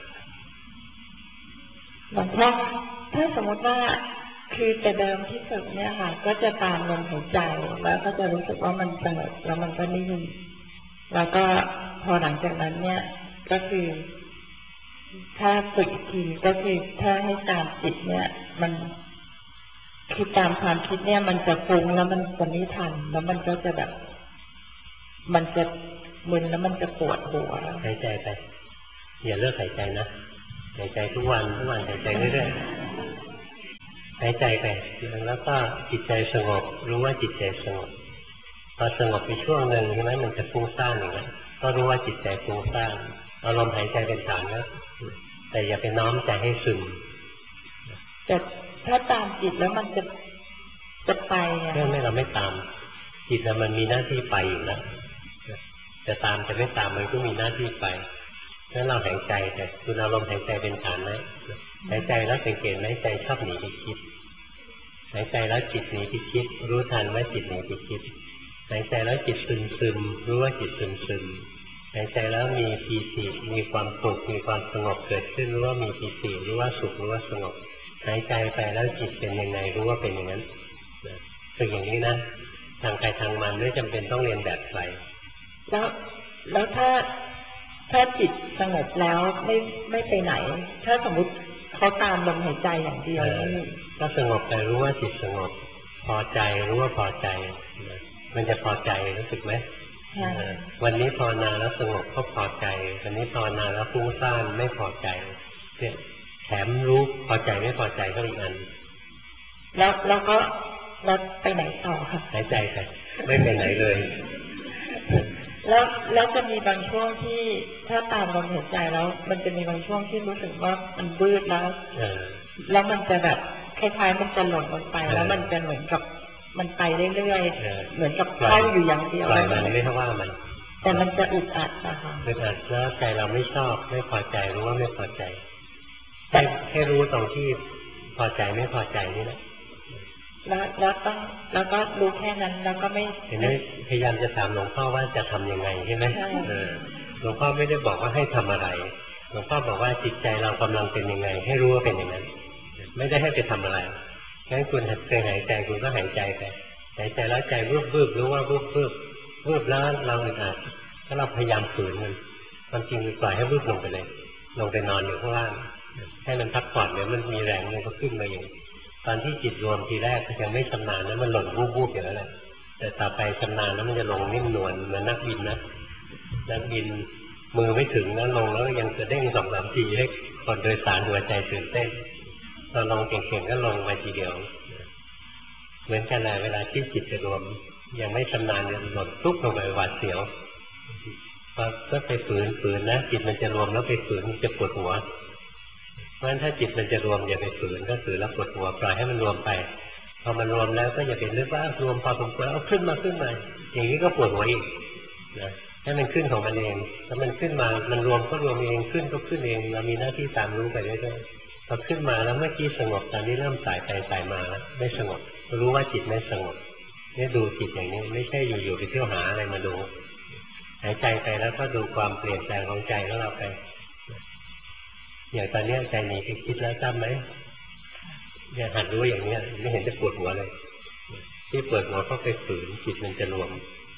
หลวงพ่อถ้าสมมติว่าคือแต่เดิมที่ฝึกเนี่ยค่ะก็จะตามลมหายใจแล้วก็จะรู้สึกว่ามันสงบแล้วมันก็นิ่งแล้วก็พอหลังจากนั้นเนี่ยก็คือถ้าฝึกอีกทีก็คือถ้าให้ตามจิตเนี่ยมันคือตามความคิดเนี่ยมันจะฟุ้งแล้วมันจะไม่ทันแล้วมันก็จะแบบมันจะมึนแล้วมันจะปวดหัวหายใจไปอย่าเลิกหายใจนะหายใจทุกวันทุกวันหายใจเรื่อยๆหายใจไปแล้วก็จิตใจสงบรู้ว่าจิตใจสงบพอสงบไปช่วงหนึ่งใช่ไหมมันจะฟุ้งซ่านอย่างนั้นก็รู้ว่าจิตใจฟุ้งซ่านเอาลมหายใจเป็นฐานนะแต่อย่าไปน้อมใจให้ซึมแต่ถ้าตามจิตแล้วมันจะจะไปอ่ะไม่ไม่เราไม่ตามจิตมันมีหน้าที่ไปอยู่แล้วจะตามจะไม่ตามมันก็มีหน้าที่ไปแล้วเราหายใจแต่คุณเอาลมหายใจเป็นฐานไหมหายใจแล้วสังเกตไหมใจชอบหนีไปคิดหายใจแล้วจิตหนีไปคิดรู้ทันว่าจิตหนีไปคิดหายใจแล้วจิตซึมซึมรู้ว่าจิตซึมซึมหายใจแล้วมีปีติมีความสุขมีความสงบเกิดขึ้นรู้ว่ามีปีติรู้ว่าสุขรู้ว่าสงบหายใจไปแล้วจิตเป็นยังไงรู้ว่าเป็นอย่างนั้นคืออย่างนี้นะทางใครทางมันไม่จำเป็นต้องเรียนแบบใครแล้วแล้วถ้าถ้าจิตสงบแล้วไม่ไม่ไปไหนถ้าสมมติเขาตามลมหายใจอย่างเดียวนี่ก็สงบไปรู้ว่าจิตสงบพอใจรู้ว่าพอใจมันจะพอใจรู้สึกไหมวันนี้ภาวนาแล้วสงบก็พอใจวันนี้ภาวนาแล้วฟุ้งซ่านไม่พอใจเนี่ยแถมรู้พอใจไม่พอใจก็อีกอันแล้วแล้วก็แล้วไปไหนต่อค่ะหายใจไปไม่ไปไหนเลยแล้วแล้วจะมีบางช่วงที่ถ้าตามลมหายใจแล้วมันจะมีบางช่วงที่รู้สึกว่ามันบืดแล้วแล้วมันจะแบบคล้ายๆมันจะหล่นลงไปแล้วมันจะเหมือนกับมันไปเรื่อยๆเหมือนกับเข้าอยู่อย่างเดียวปล่อยมันไม่ใช่ว่ามันแต่มันจะอึดอัดนะคะอึดอัดแล้วใจเราไม่ชอบไม่พอใจรู้ว่าไม่พอใจแต่ให้รู้ตรงที่พอใจไม่พอใจนี่แหละแล้วแล้วต้องแล้วก็รู้แค่นั้นแล้วก็ไม่เห็นไหมพยายามจะถามหลวงพ่อว่าจะทำยังไงใช่ไหมหลวงพ่อไม่ได้บอกว่าให้ทำอะไรหลวงพ่อบอกว่าจิตใจเรากำลังเป็นยังไงให้รู้ว่าเป็นอย่างนั้นไม่ได้ให้ไปทำอะไรงั้นคุณเคยหายใจคุณก็หายใจไปหายใจแล้วใจวืบวืบรู้ว่าวืบวืบวืบแล้วเราอึดอัดถ้าเราพยายามฝืนมันความจริงคือปล่อยให้วืบลงไปเลยลงไปนอนอยู่ข้างล่างให้มันพักผ่อนเดี๋ยวมันมีแรงมันก็ขึ้นมาเองตอนที่จิตรวมทีแรกยังไม่ชำนาญนะมันหล่นวูบวูบอย่างนั้นแหละแต่ต่อไปชำนาญแล้วมันจะลงนิ่มนวลเหมือนนักบินนะนักบินมือไม่ถึงแล้วลงแล้วยังจะเด้งสองสามทีให้คนโดยสารหัวใจตื่นเต้นตอนลงเก่งๆก็ลงมาทีเดียวเหมือนกันเลยเวลาที่จิตจะรวมยังไม่ชำนาญเนี่ยหล่นทุกลงไปหวาดเสียวพอก็ไปฝืนฝืนนะจิตมันจะรวมแล้วไปฝืนจะปวดหัวเพราะฉะนั้นถ้าจิตมันจะรวมอย่าไปฝืนก็ฝืนแล้วปวดหัวปล่อยให้มันรวมไปพอมันรวมแล้วก็อย่าไปนึกว่ารวมพอสมควรเอาขึ้นมาขึ้นมาอย่างนี้ก็ปวดหัวอีกนะให้มันขึ้นของมันเองถ้ามันขึ้นมามันรวมก็รวมเองขึ้นก็ขึ้นเองเรามีหน้าที่ตามรู้ไปเรื่อยๆพอขึ้นมาแล้วเมื่อกี้สงบตอนนี้เริ่มสายไปสายมาแล้วไม่สงบรู้ว่าจิตไม่สงบนี่ดูจิตอย่างนี้ไม่ใช่อยู่ๆไปเที่ยวหาอะไรมาดูหายใจไปแล้วก็ดูความเปลี่ยนแปลงของใจของเราไปอย่างตอนนี้ใจหนีไปคิดแล้วจำไหมเนี่ยหัดรู้อย่างนี้ไม่เห็นจะปวดหัวเลยที่ปวดหัวก็ไปฝืนจิตมันจะรวม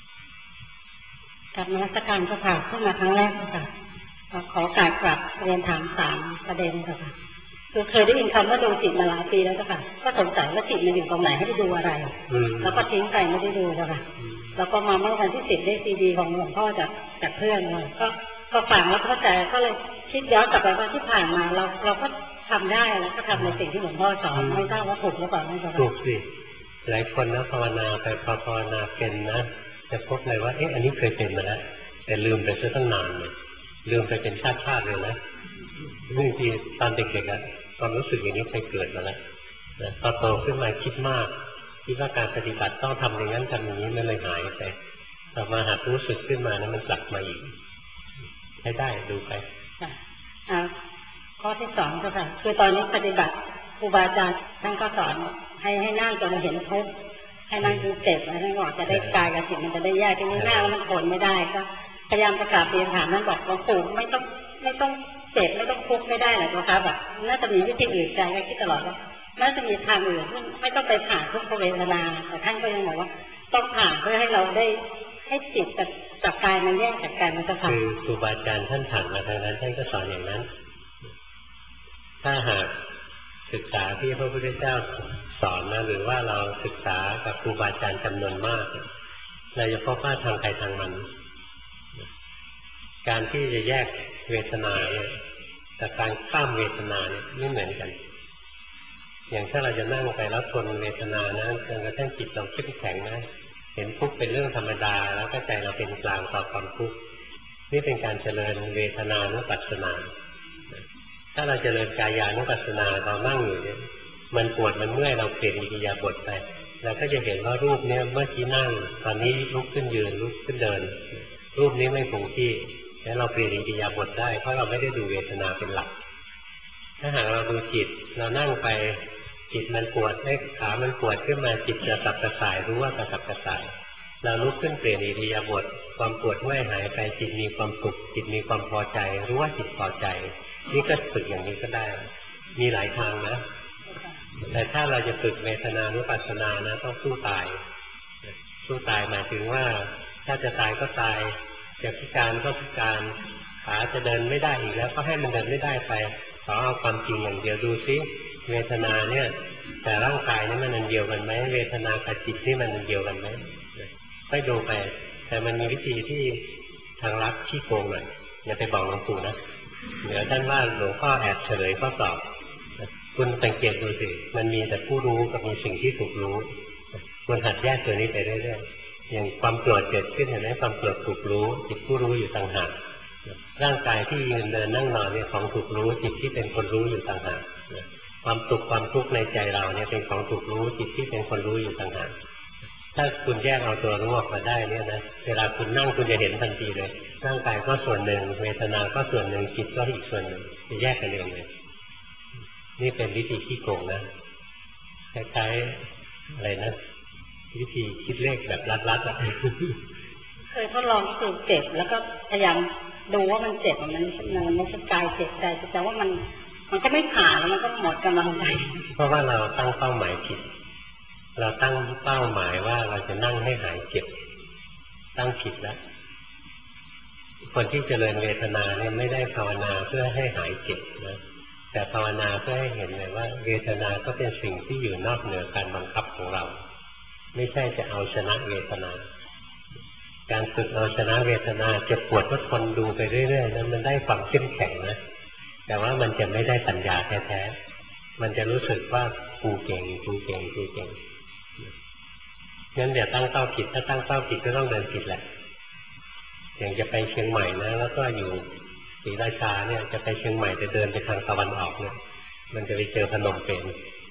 กับนวัตกรรมก็ผ่าขึ้นมาครั้งแรกค่ะขอการกลับเรียนถามสามประเด็นค่ะคือเคยได้ยินคำว่าดูจิตมาหลายปีแล้วเจ้าค่ะก็สงสัยว่าจิตมันอยู่ตรงไหนให้ไปดูอะไรแล้วก็ทิ้งไปไม่ได้ดูเจ้าค่ะแล้วก็มาเมื่อวันที่สิบได้ซีดีของหลวงพ่อจากจากเพื่อนเลยก็ก็ฟังแล้วเข้าใจก็เลยคิดย้อนกลับไปว่าที่ผ่านมาเราเราก็ทำได้แล้วก็ทำในสิ่งที่หลวงพ่อสอนไม่ทราบว่าถูกหรือเปล่าไม่ทราบถูกสิหลายคนนะภาวนาไปพอภาวนาเป็นนะจะพบเลยว่าเอ๊ะอันนี้เคยเป็นมาแล้วแต่ลืมไปซะตั้งนานเลยลืมไปเป็นชาติชาติเลยนะบางทีตอนเด็กๆอะความรู้สึกอย่างนี้เคยเกิดมาแล้วนะพอโตขึ้นมาคิดมากคิดว่าการปฏิบัติต้องทำอย่างนั้นทำอย่างนี้มันเลยหายไปต่อมาหากรู้สึกขึ้นมานะมันกลับมาอีกใช้ได้ดูไปอ่าข้อที่สองก็ค่ะคือตอนนี้ปฏิบัติครูบาอาจารย์ท่านก็สอนให้ให้นั่งจนเห็นทุกข์ให้นั่งดูเจ็บแล้วท่านบอกจะได้กายกับจิตมันจะได้แยกที่นี่หน้าแล้วมันทนไม่ได้ก็พยายามประกาศเรียนถามท่านบอกหลวงปู่ไม่ต้องไม่ต้องเจ็บไม่ต้องทุกข์ไม่ได้หรอกนะคะแบบน่าจะมีวิธีอื่นใจก็คิดตลอดว่าน่าจะมีทางอื่นไม่ต้องไปผ่านทุกขเวทนาแต่ท่านก็ยังบอกว่าต้องผ่านเพื่อให้เราได้ให้จิตกับจากกายมันแยกจากกันมันจะผ่านคือครูบาอาจารย์ท่านผ่านมาทางนั้นท่านก็สอนอย่างนั้นถ้าหากศึกษาที่พระพุทธเจ้าสอนนะหรือว่าเราศึกษากับครูบาอาจารย์จำนวนมากเราจะพบว่าทางใครทางมันการที่จะแยกเวทนาเนี่ยแต่การข้ามเวทนาเนี่ยไม่เหมือนกันอย่างถ้าเราจะนั่งไปแล้วทนเวทนานะจนกระทั่งจิตเราเข้มแข็งนะเห็นทุกข์เป็นเรื่องธรรมดาแล้วก็ใจเราเป็นกลางต่อความทุกข์นี่เป็นการเจริญเวทนานุปัสสนาถ้าเราเจริญกายานุปัสสนาเรานั่งอยู่เนี่ยมันปวดมันเมื่อยเราเปลี่ยนอิริยาบถไปเราก็จะเห็นว่ารูปเนี้ยเมื่อกี้นั่งตอนนี้ลุกขึ้นยืนลุกขึ้นเดินรูปนี้ไม่คงที่แล้วเราเปลี่ยนอิริยาบถได้เพราะเราไม่ได้ดูเวทนาเป็นหลักถ้าหากเราดูจิตเรานั่งไปจิตมันปวดให้ขามันปวดขึ้นมาจิตจะสับกระส่ายรู้ว่ากระสับกระส่ายเราลุกขึ้นเปลี่ยนอิริยาบถความปวดเมื่อยหายไปจิตมีความสุขจิตมีความพอใจรู้ว่าจิตพอใจนี่ก็ฝึกอย่างนี้ก็ได้มีหลายทางนะแต่ถ้าเราจะฝึกเวทนานุปัสสนานะต้องสู้ตายสู้ตายหมายถึงว่าถ้าจะตายก็ตายจะพิการก็พิการขาจะเดินไม่ได้อีกแล้วก็ให้มันเดินไม่ได้ไปขอเอาความจริงอย่างเดียวดูซิเวทนาเนี่ยแต่ร่างกายนี่มันอันเดียวกันไหมเวทนากับจิตนี่มันอันเดียวกันไหมไม่ดูไปแต่มันมีวิธีที่ทางลัดขี้โกงหน่อยอย่าไปบอกหลวงปู่นะเดี๋ยวท่านว่าหลวงพ่อแอบเฉลยข้อสอบคุณสังเกตดูสิมันมีแต่ผู้รู้กับมีสิ่งที่ถูกรู้ควรหัดแยกตัวนี้ไปเรื่อยๆอย่างความโกรธเกิดขึ้นเห็นไหมความโกรธถูกรู้จิตผู้รู้อยู่ต่างหากร่างกายที่ยืนเดินนั่งนอนเนี่ยของถูกรู้จิตที่เป็นคนรู้อยู่ต่างหากความสุขความทุกข์ในใจเราเนี่ยเป็นของถูกรู้จิตที่เป็นคนรู้อยู่ต่างหากถ้าคุณแยกเอาตัวรู้ออกมาได้เนี่ยนะเวลาคุณนั่งคุณจะเห็นทันทีเลยร่างกายก็ส่วนหนึ่งเวทนาก็ส่วนหนึ่งจิตก็อีกส่วนหนึ่งจะแยกกันเองเลยนี่เป็นวิธีขี้โกงนะคล้ายๆอะไรนะวิธีคิดเลขแบบลัดๆอ่ะเคยทดลองสูดเจ็บแล้วก็พยายามดูว่ามันเจ็บมันมันไม่ใช่กายเจ็บใจแต่ว่ามันมันก็ไม่ผ่านแล้วมันก็หมดกำลังใจเพราะว่าเราตั้งเป้าหมายผิดเราตั้งเป้าหมายว่าเราจะนั่งให้หายเจ็บตั้งผิดแล้วคนที่เจริญเวทนาเนี่ยไม่ได้ภาวนาเพื่อให้หายเจ็บนะแต่ภาวนาเพื่อให้เห็นเลยว่าเวทนาก็เป็นสิ่งที่อยู่นอกเหนือการบังคับของเราไม่ใช่จะเอาชนะเวทนาการฝึกเอาชนะเวทนาเจ็บปวดก็ทนดูไปเรื่อยๆนั้นมันได้ความเข้มแข็งนะแต่ว่ามันจะไม่ได้ปัญญาแท้ๆมันจะรู้สึกว่ากูเก่งกูเก่งกูเก่งงั้นเดี๋ยวตั้งเป้าผิดถ้าตั้งเป้าผิดก็ต้องเดินผิดแหละอย่างจะไปเชียงใหม่นะแล้วก็อยู่ศรีราชาเนี่ยจะไปเชียงใหม่จะเดินไปทางตะวันออกเนี่ยมันจะไปเจอพนมเปญ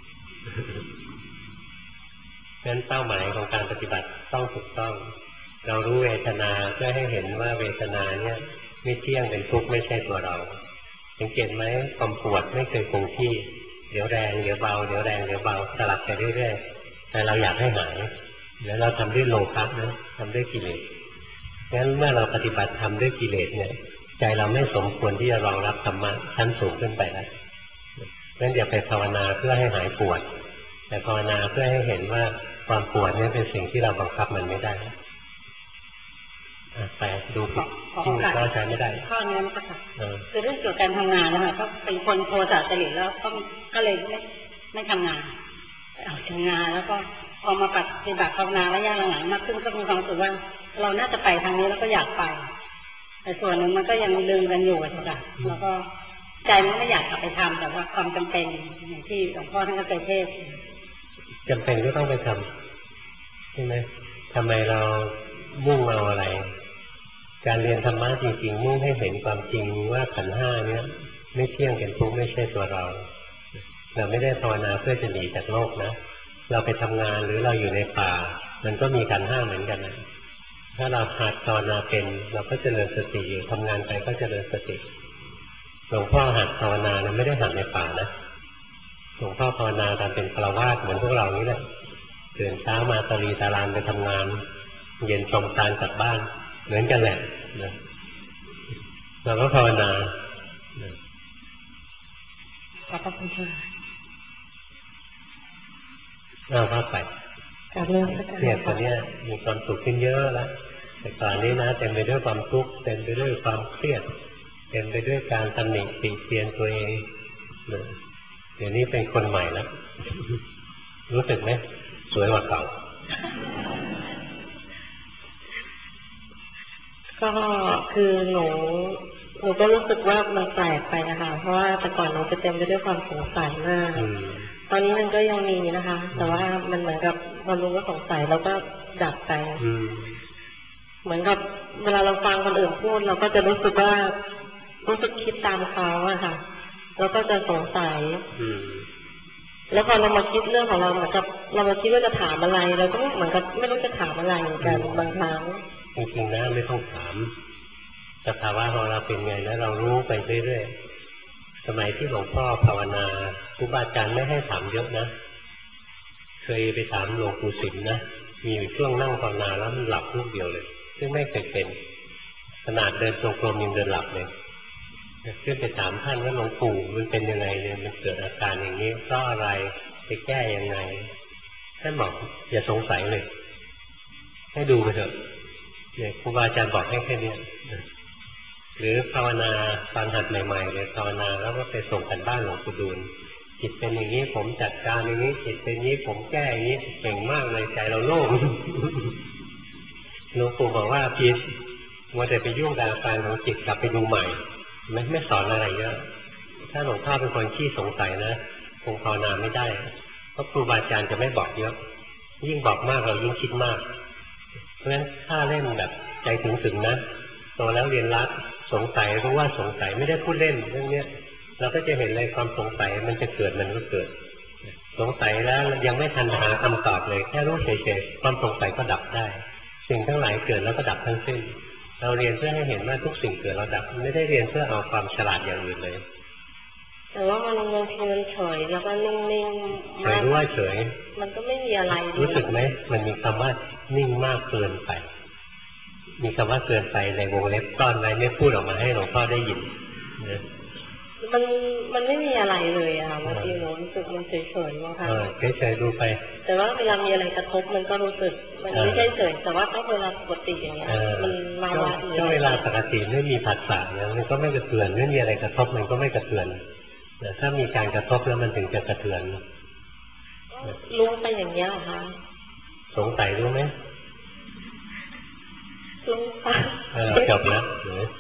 งั้นเป้าหมายของการปฏิบัติต้องถูกต้องเรารู้เวทนาเพื่อให้เห็นว่าเวทนาเนี่ยไม่เที่ยงเป็นทุกข์ไม่ใช่ตัวเราสังเกตไหมความปวดไม่เคยคงที่เดี๋ยวแรงเดี๋ยวเบาเดี๋ยวแรงเดี๋ยวเบาสลับไปเรื่อยๆแต่เราอยากให้หายแล้วเราทำด้วยโลภะนะทำด้วยกิเลสงั้นเมื่อเราปฏิบัติทำด้วยกิเลสเนี่ยใจเราไม่สมควรที่จะรองรับธรรมะชั้นสูงขึ้นไปแล้วงั้นอย่าไปภาวนาเพื่อให้หายปวดแต่ภาวนาเพื่อให้เห็นว่าความปวดนี่เป็นสิ่งที่เราบังคับมันไม่ได้แต่ดูผิดขอที่โอกาสก็ใช้ไม่ได้ข้อนี้นะคะเออคือเรื่องเกี่ยวกับการทำงานนะคะก็เป็นคนโทสะจริตแล้วก็ก็เลยไม่ไม่ทำงานออกจากงานแล้วก็พอมาปฏิบัติภาวนาระยะหลังๆมากขึ้นก็มีความรู้สึกว่า เราน่าจะไปทางนี้แล้วก็อยากไป แต่ส่วนหนึ่งมันก็ยังลืมกันอยู่ค่ะแล้วก็ใจมันไม่อยากกลับไปทำแต่ว่าความจำเป็นอย่างที่หลวงพ่อท่านก็เคยเทศน์จำเป็นก็ต้องไปทำใช่ไหมทำไมเรามุ่งเอาอะไร การเรียนธรรมะจริงๆมุ่งให้เห็นความจริงว่าขันธ์ห้าเนี้ยไม่เที่ยงเป็นทุกข์ไม่ใช่ตัวเราเราไม่ได้ภาวนาเพื่อจะหนีจากโลกนะเราไปทำงานหรือเราอยู่ในป่ามันก็มีขันธ์ห้าเหมือนกันนะถ้าเราหัดภาวนาเป็นเราก็เจริญสติอยู่ทำงานไปก็เจริญสติหลวงพ่อหัดภาวนานะไม่ได้หัดในป่านะหลวงพ่อภาวนาตามเป็นฆราวาสเหมือนพวกเรานี่แหละตื่นเช้ามาตะลีตารานไปทำงานเย็นชมตาลกลับบ้านเหมือนกันแหละนะเราก็ภาวนาขอบพระคุณค่ะเอาว่าไปกับเรื่องสักการเนี่ยตอนนี้มีความสุขขึ้นเยอะแล้วแต่ก่อนนี้นะเต็มไปด้วยความทุกข์เต็มไปด้วยความเครียดเต็มไปด้วยการตำหนิติเตียนตัวเองเดี๋ยวนี้เป็นคนใหม่แล้ว รู้สึกไหมสวยกว่าเก่าก็คือหนูหนูก็รู้สึกว่ามันแปลกไปนะคะเพราะว่าแต่ก่อนหนูจะเต็มไปด้วยความสงสัยมากตอนนี้มันก็ยังมีนะคะ แต่ว่ามันเหมือนกับพอรู้ว่าสงสัยแล้วก็ดับไปเหมือนกับเวลาเราฟังคนอื่นพูดเราก็จะรู้สึกว่ารู้สึกคิดตามเขาอะค่ะแล้วก็จะสงสัยแล้วพอเรามาคิดเรื่องของเราเหมือนกับเรามาคิดว่าจะถามอะไรเราก็เหมือนกับไม่รู้จะถามอะไรเหมือนกันบางครั้งจริงๆนะไม่ต้องถามสภาวะของเราเป็นไงนะเรารู้ไปเรื่อยๆสมัยที่หลวงพ่อภาวนาครูบาอาจารย์ไม่ให้ถามเยอะนะเคยไปถามหลวงปู่สิมนะมีอยู่ช่วงนั่งภาวนาแล้วมันหลับลูกเดียวเลยซึ่งไม่เคยเป็นขนาดเดินจงกรมยังเดินหลับเลยขึ้นไปถามท่านว่าหลวงปู่มันเป็นยังไงเนี่ยมันเกิดอาการอย่างนี้เพราะอะไรจะแก้ยังไงท่านบอกอย่าสงสัยเลยให้ดูไปเถอะเนี่ยครูบาอาจารย์บอกให้แค่นี้หรือภาวนาตอนหัดใหม่ๆเลยภาวนาแล้วก็ไปส่งกันบ้านหลวงปู่ดูลจิตเป็นอย่างนี้ผมจัดการอย่างนี้จิตเป็นอย่างนี้ผมแก้อย่างนี้เก่งมากเลยใจเราโล่งหลวงปู่บอกว่าพีทมัวแต่ไปยุ่งกับอาการของจิตกลับไปดูใหม่ไม่ไม่สอนอะไรเยอะถ้าหลวงพ่อเป็นคนขี้สงสัยนะคงภาวนาไม่ได้เพราะครูบาอาจารย์จะไม่บอกเยอะยิ่งบอกมากเรายิ่งคิดมากเพราะฉะนั้นถ้าเล่นแบบใจถึงๆนะโตแล้วเรียนรัดสงสัยรู้ว่าสงสัยไม่ได้พูดเล่นเรื่องนี้เราก็จะเห็นเลยความสงสัยมันจะเกิดมันก็เกิดสงสัยแล้วยังไม่ทันหาคำตอบเลยแค่รู้เฉยๆความสงสัยก็ดับได้สิ่งทั้งหลายเกิดแล้วก็ดับทั้งสิ้นเราเรียนเพื่อให้เห็นว่าทุกสิ่งเกิดแล้วดับไม่ได้เรียนเพื่อเอาความฉลาดอย่างอื่นเลยแต่ว่ามันบางทีมันเฉยแล้วก็นิ่งๆเฉยรู้ว่าเฉยมันก็ไม่มีอะไรรู้สึกไหมมันมีคำว่านิ่งมากเกินไปมีคำว่าเกินไปในวงเล็บซ่อนไว้ไม่พูดออกมาให้หลวงพ่อได้ยินนะมันมันไม่มีอะไรเลยอะบางทีหนูรู้สึกมันเฉยๆว่าค่ะเฉยๆดูไปแต่ว่าเวลามีอะไรกระทบมันก็รู้สึกมันไม่ใช่เฉยแต่ว่าถ้าเวลาปกติอย่างเงี้ยมันมาว่าถ้าเวลาปกติไม่มีผัสสะเนี่ยมันก็ไม่กระเทือนไม่มีอะไรกระทบมันก็ไม่กระเทือนแต่ถ้ามีการกระทบแล้วมันถึงจะกระเทือนรู้ไปอย่างเงี้ยค่ะสงสัยรู้ไหมรู้ค่ะจบแล้ว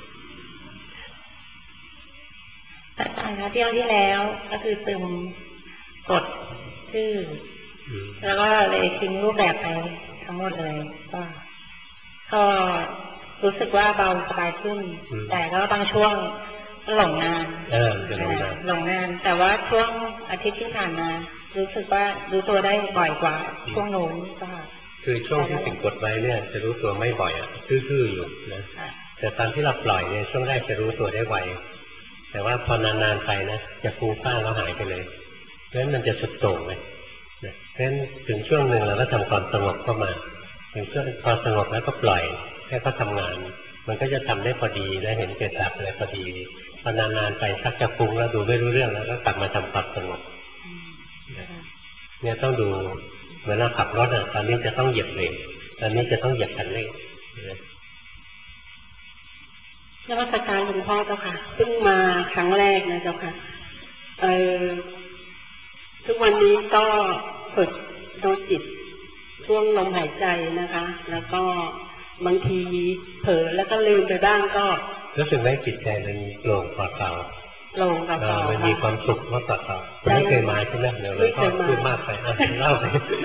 อาจารย์คะเที่ยวที่แล้วก็คือซึมกดชื่อแล้วก็เลยทิ้งรูปแบบไปทั้งหมดเลยก็ก็รู้สึกว่าเบาสบายขึ้นแต่ก็บางช่วงหลงงานหลงงานแต่ว่าช่วงอาทิตย์ที่ผ่านมารู้สึกว่ารู้ตัวได้บ่อยกว่าช่วงโน้นก็คือช่วงที่ถึงกดไว้เนี่ยจะรู้ตัวไม่บ่อยอ่ะทื่อๆอยู่นะแต่ตอนที่เราปล่อยเนี่ยช่วงแรกจะรู้ตัวได้ไวแต่ว่าพอนานๆไปนะจะฟุ้งซ่านแล้วหายไปเลยเพราะฉะนั้นมันจะสุดโต่งเลยนะเพราะฉะนั้นถึงช่วงหนึ่งเราก็ทำความสงบเข้ามาถึงช่วงพอสงบแล้วก็ปล่อยให้เขาทำงานมันก็จะทำได้พอดีและเห็นเกิดดับอะไรพอดีพอนานๆไปชักจะฟุ้งแล้วดูไม่รู้เรื่องแล้วก็กลับมาทำความสงบเนี่ยต้องดูเหมือนเราขับรถอ่ะตอนนี้จะต้องเหยียบเบรกตอนนี้จะต้องเหยียบคันเร่งนมัสการหลวงพ่อเจ้าค่ะเพิ่งมาครั้งแรกนะเจ้าค่ะเออทุกวันนี้ก็ฝึกดูจิตช่วงลมหายใจนะคะ แล้วก็บางทีเผลอแล้วก็ลืมไปบ้างก็รู้สึกไหมจิตใจมันโปร่งเปล่าโปร่งเปล่ามันมีความสุขมากกว่าเก่าไม่เคยมาใช่ไหมเดี๋ยวเลยก็พูดมากไปอ่ะเล่าไป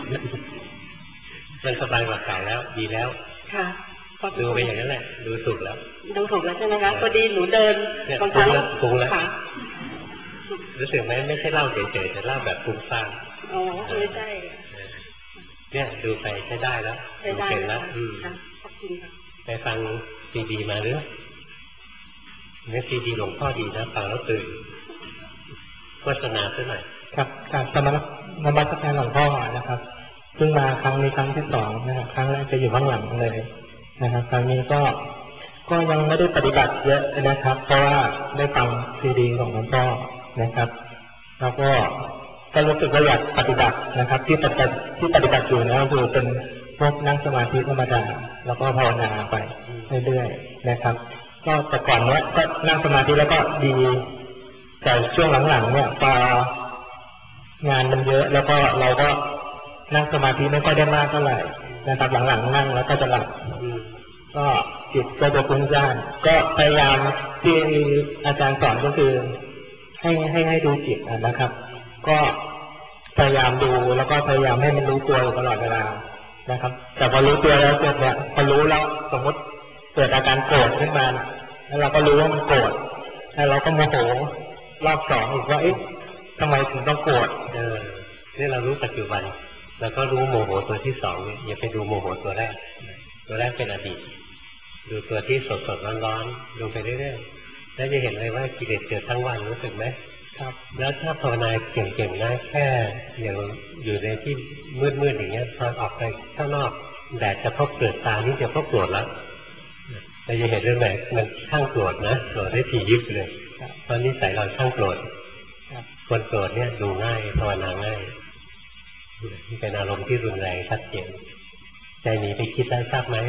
มันสบายกว่าเก่าแล้วดีแล้วค่ะดูไปอย่างนั้นแหละดูถูกแล้วดูถูกแล้วใช่ไหมคะพอดีหนูเดินบางครั้งฟุ้งแล้วรู้สึกไหมไม่ใช่เล่าเฉยๆแต่เล่าแบบฟุ้งซ่านอ๋อไม่ใช่เนี่ยดูไปใช้ได้แล้วดูเป็นแล้วอืมไปฟังซีดีมาหรือเนี่ยซีดีหลวงพ่อดีนะฟังแล้วตื่นโฆษณาสักหน่อยครับการสมัครนมัสการหลวงพ่อนะครับเพิ่งมาครั้งนี้ครั้งที่สองนะครับครั้งแรกจะอยู่ข้างหลังเลยนะครับครั้งนี้ก็ก็ยังไม่ได้ปฏิบัติเยอะนะครับเพราะว่าได้ฟังซีดีของหลวงพ่อนะครับแล้วก็ก็รู้สึกว่าอยากปฏิบัตินะครับที่ปฏิบัติที่ปฏิบัติอยู่นะคือเป็นพวกนั่งสมาธิธรรมดาแล้วก็ภาวนาไปเรื่อยๆนะครับก็แต่ก่อนเนี้ยก็นั่งสมาธิแล้วก็ดีแต่ช่วงหลังๆเนี่ยพองานมันเยอะแล้วก็เราก็นั่งสมาธิไม่ค่อยได้มากเท่าไหร่นะครับหลังๆนั่งแล้วก็จะหลับก็จิตก็จะฟุ้งซ่านก็พยายามที่อาจารย์สอนก็คือให้ให้ให้ดูจิตนะครับก็พยายามดูแล้วก็พยายามให้มันรู้ตัวอยู่ตลอดเวลานะครับแต่พอรู้ตัวแล้วเกิดเนี่ยพอรู้แล้วสมมติเกิดอาการโกรธขึ้นมาแล้วเราก็รู้ว่ามันโกรธแล้วเราก็โมโหรอบสองอีกว่าเอ๊ะทำไมถึงต้องโกรธเออนี่เรารู้ปัจจุบันแล้วก็รู้โมโหตัวที่สองเนี่ยอย่าไปดูโมโหตัวแรกตัวแรกเป็นอดีตดูตัวที่สดสดร้อนๆดูไปเรื่อยๆแล้วจะเห็นเลยว่ากิเลสเกิดทั้งวันรู้สึกไหมครับแล้วถ้าภาวนาเก่งๆนะแค่อย่างอยู่ในที่มืดๆอย่างเงี้ยพอออกไปข้างนอกแดดจะพบเกิดตานี่จะพบโกรธแล้วเราจะเห็นเรื่องไหนมันช่างโกรธนะโกรธได้ทียิบเลยตอนนี้ใส่เราช่างโกรธคนโกรธเนี่ยดูง่ายภาวนาง่ายเป็นอารมณ์ที่รุนแรงชัดเจนใจหนีไปคิดได้ทราบไหม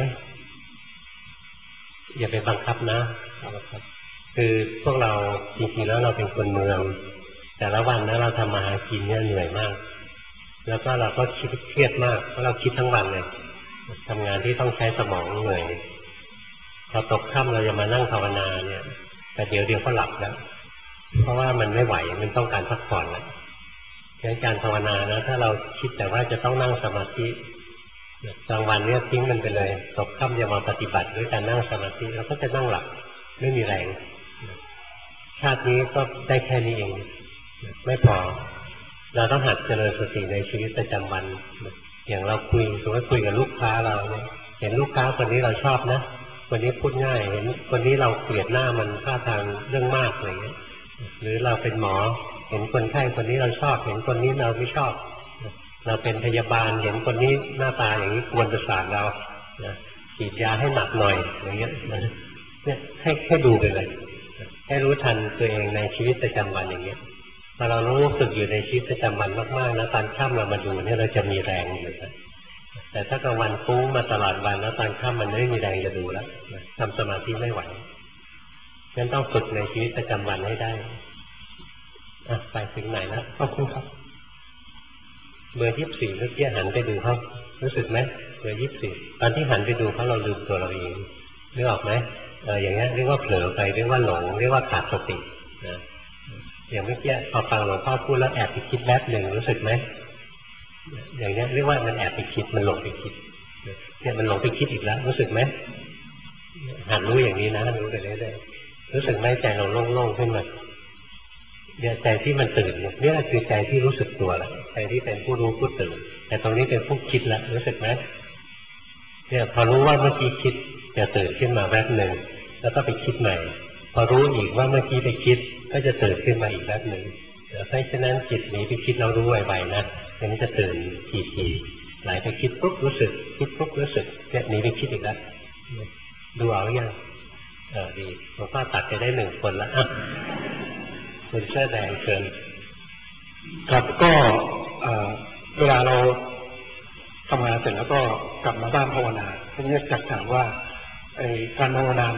อย่าไปบังคับนะครับคือพวกเราจริงๆแล้วเราเป็นคนเมืองแต่ละวันนะเราทำมาหากินเนี่ยเหนื่อยมากแล้วก็เราก็คิดเครียดมากเพราะเราคิดทั้งวันเลยทำงานที่ต้องใช้สมองเหนื่อยพอตกค่ำเราจะมานั่งภาวนาเนี่ยแต่เดี๋ยวเดียวก็หลับแล้วเพราะว่ามันไม่ไหวมันต้องการพักผ่อนแล้วงั้นการภาวนานะถ้าเราคิดแต่ว่าจะต้องนั่งสมาธิกลางวันเนี่ยทิ้งมันไปเลยตกค่ำจะมาปฏิบัติด้วยการนั่งสมาธิเราก็จะนั่งหลับไม่มีแรงชาตินี้ก็ได้แค่นี้เองไม่พอเราต้องหัดเจริญสติในชีวิตประจำวันอย่างเราคุยสมมติคุยกับลูกค้าเราเนี่ยเห็นลูกค้าคนนี้เราชอบนะคนนี้พูดง่ายเห็นคนนี้เราเกลียดหน้ามันท่าทางเรื่องมากอะไรเงี้ยหรือเราเป็นหมอเห็นคนไข้คนนี้เราชอบเห็นคนนี้เราไม่ชอบเราเป็นพยาบาลเห็นคนนี้หน้าตาอย่างนี้กวนประสาทเราฉีดยาให้หนักหน่อยอย่างเงี้ยเนี่ยให้ให้ดูไปเลยให้รู้ทันตัวเองในชีวิตประจำวันอย่างเงี้ยพอเรารู้สึกอยู่ในชีวิตประจำวันมากๆแล้วตอนค่ำเรามาดูเนี่ยเราจะมีแรงอยู่นะแต่ถ้ากลางวันฟุ้งมาตลอดวันแล้วตอนค่ำมันไม่มีแรงจะดูแล้วทำสมาธิไม่ไหวงั้นต้องฝึกในชีวิตประจำวันให้ได้อ่ะไปถึงไหนแล้วขอบคุณครับเบอร์ยี่สิบสี่เมื่อกี้หันไปดูเขารู้สึกไหมเบอร์ยี่สิบสี่ตอนที่หันไปดูเขาเราลืมตัวเราเองนึกออกไหมเอออย่างเงี้ยเรียกว่าเผลอไปเรียกว่าหลงเรียกว่าขาดสตินะอย่างเมื่อกี้พอฟังหลวงพ่อพูดแล้วแอบไปคิดแวบหนึ่งรู้สึกไหมอย่างเงี้ยเรียกว่ามันแอบไปคิดมันหลงไปคิดเนี่ยมันหลงไปคิดอีกแล้วรู้สึกไหมหัดรู้อย่างนี้นะรู้ไปเรื่อยๆรู้สึกไหมใจเราโล่งๆขึ้นมาเนี่ยใจที่มันตื่นเนี่ยคือใจที่รู้สึกตัวแหละใจที่เป็นผู้รู้ผู้ตื่นแต่ตรงนี้เป็นผู้คิดแล้วรู้สึกไหมเนี่ยพอรู้ว่าเมื่อกี้คิดจะตื่นขึ้นมาแวบหนึ่งแล้วก็ไปคิดใหม่พอรู้อีกว่าเมื่อกี้ไปคิดก็จะตื่นขึ้นมาอีกแวบหนึ่งเพราะฉะนั้นจิตหนีไปคิดเรารู้ไวๆนะอย่างนี้จะตื่นทีๆไหลไปคิดปุ๊บรู้สึกคิดปุ๊บรู้สึกเนี่ยหนีไปคิดอีกแล้วดูเอาหรือยังเออดีหลวงพ่อตัดไปได้หนึ่งคนแล้วอ่ะคุณเสื้อแดงเชิญครับก็เวลาเราทำงานเสร็จแล้วก็กลับมาบ้านภาวนาทีนี้อยากถามว่าไอ้การภาวนาเนี่ย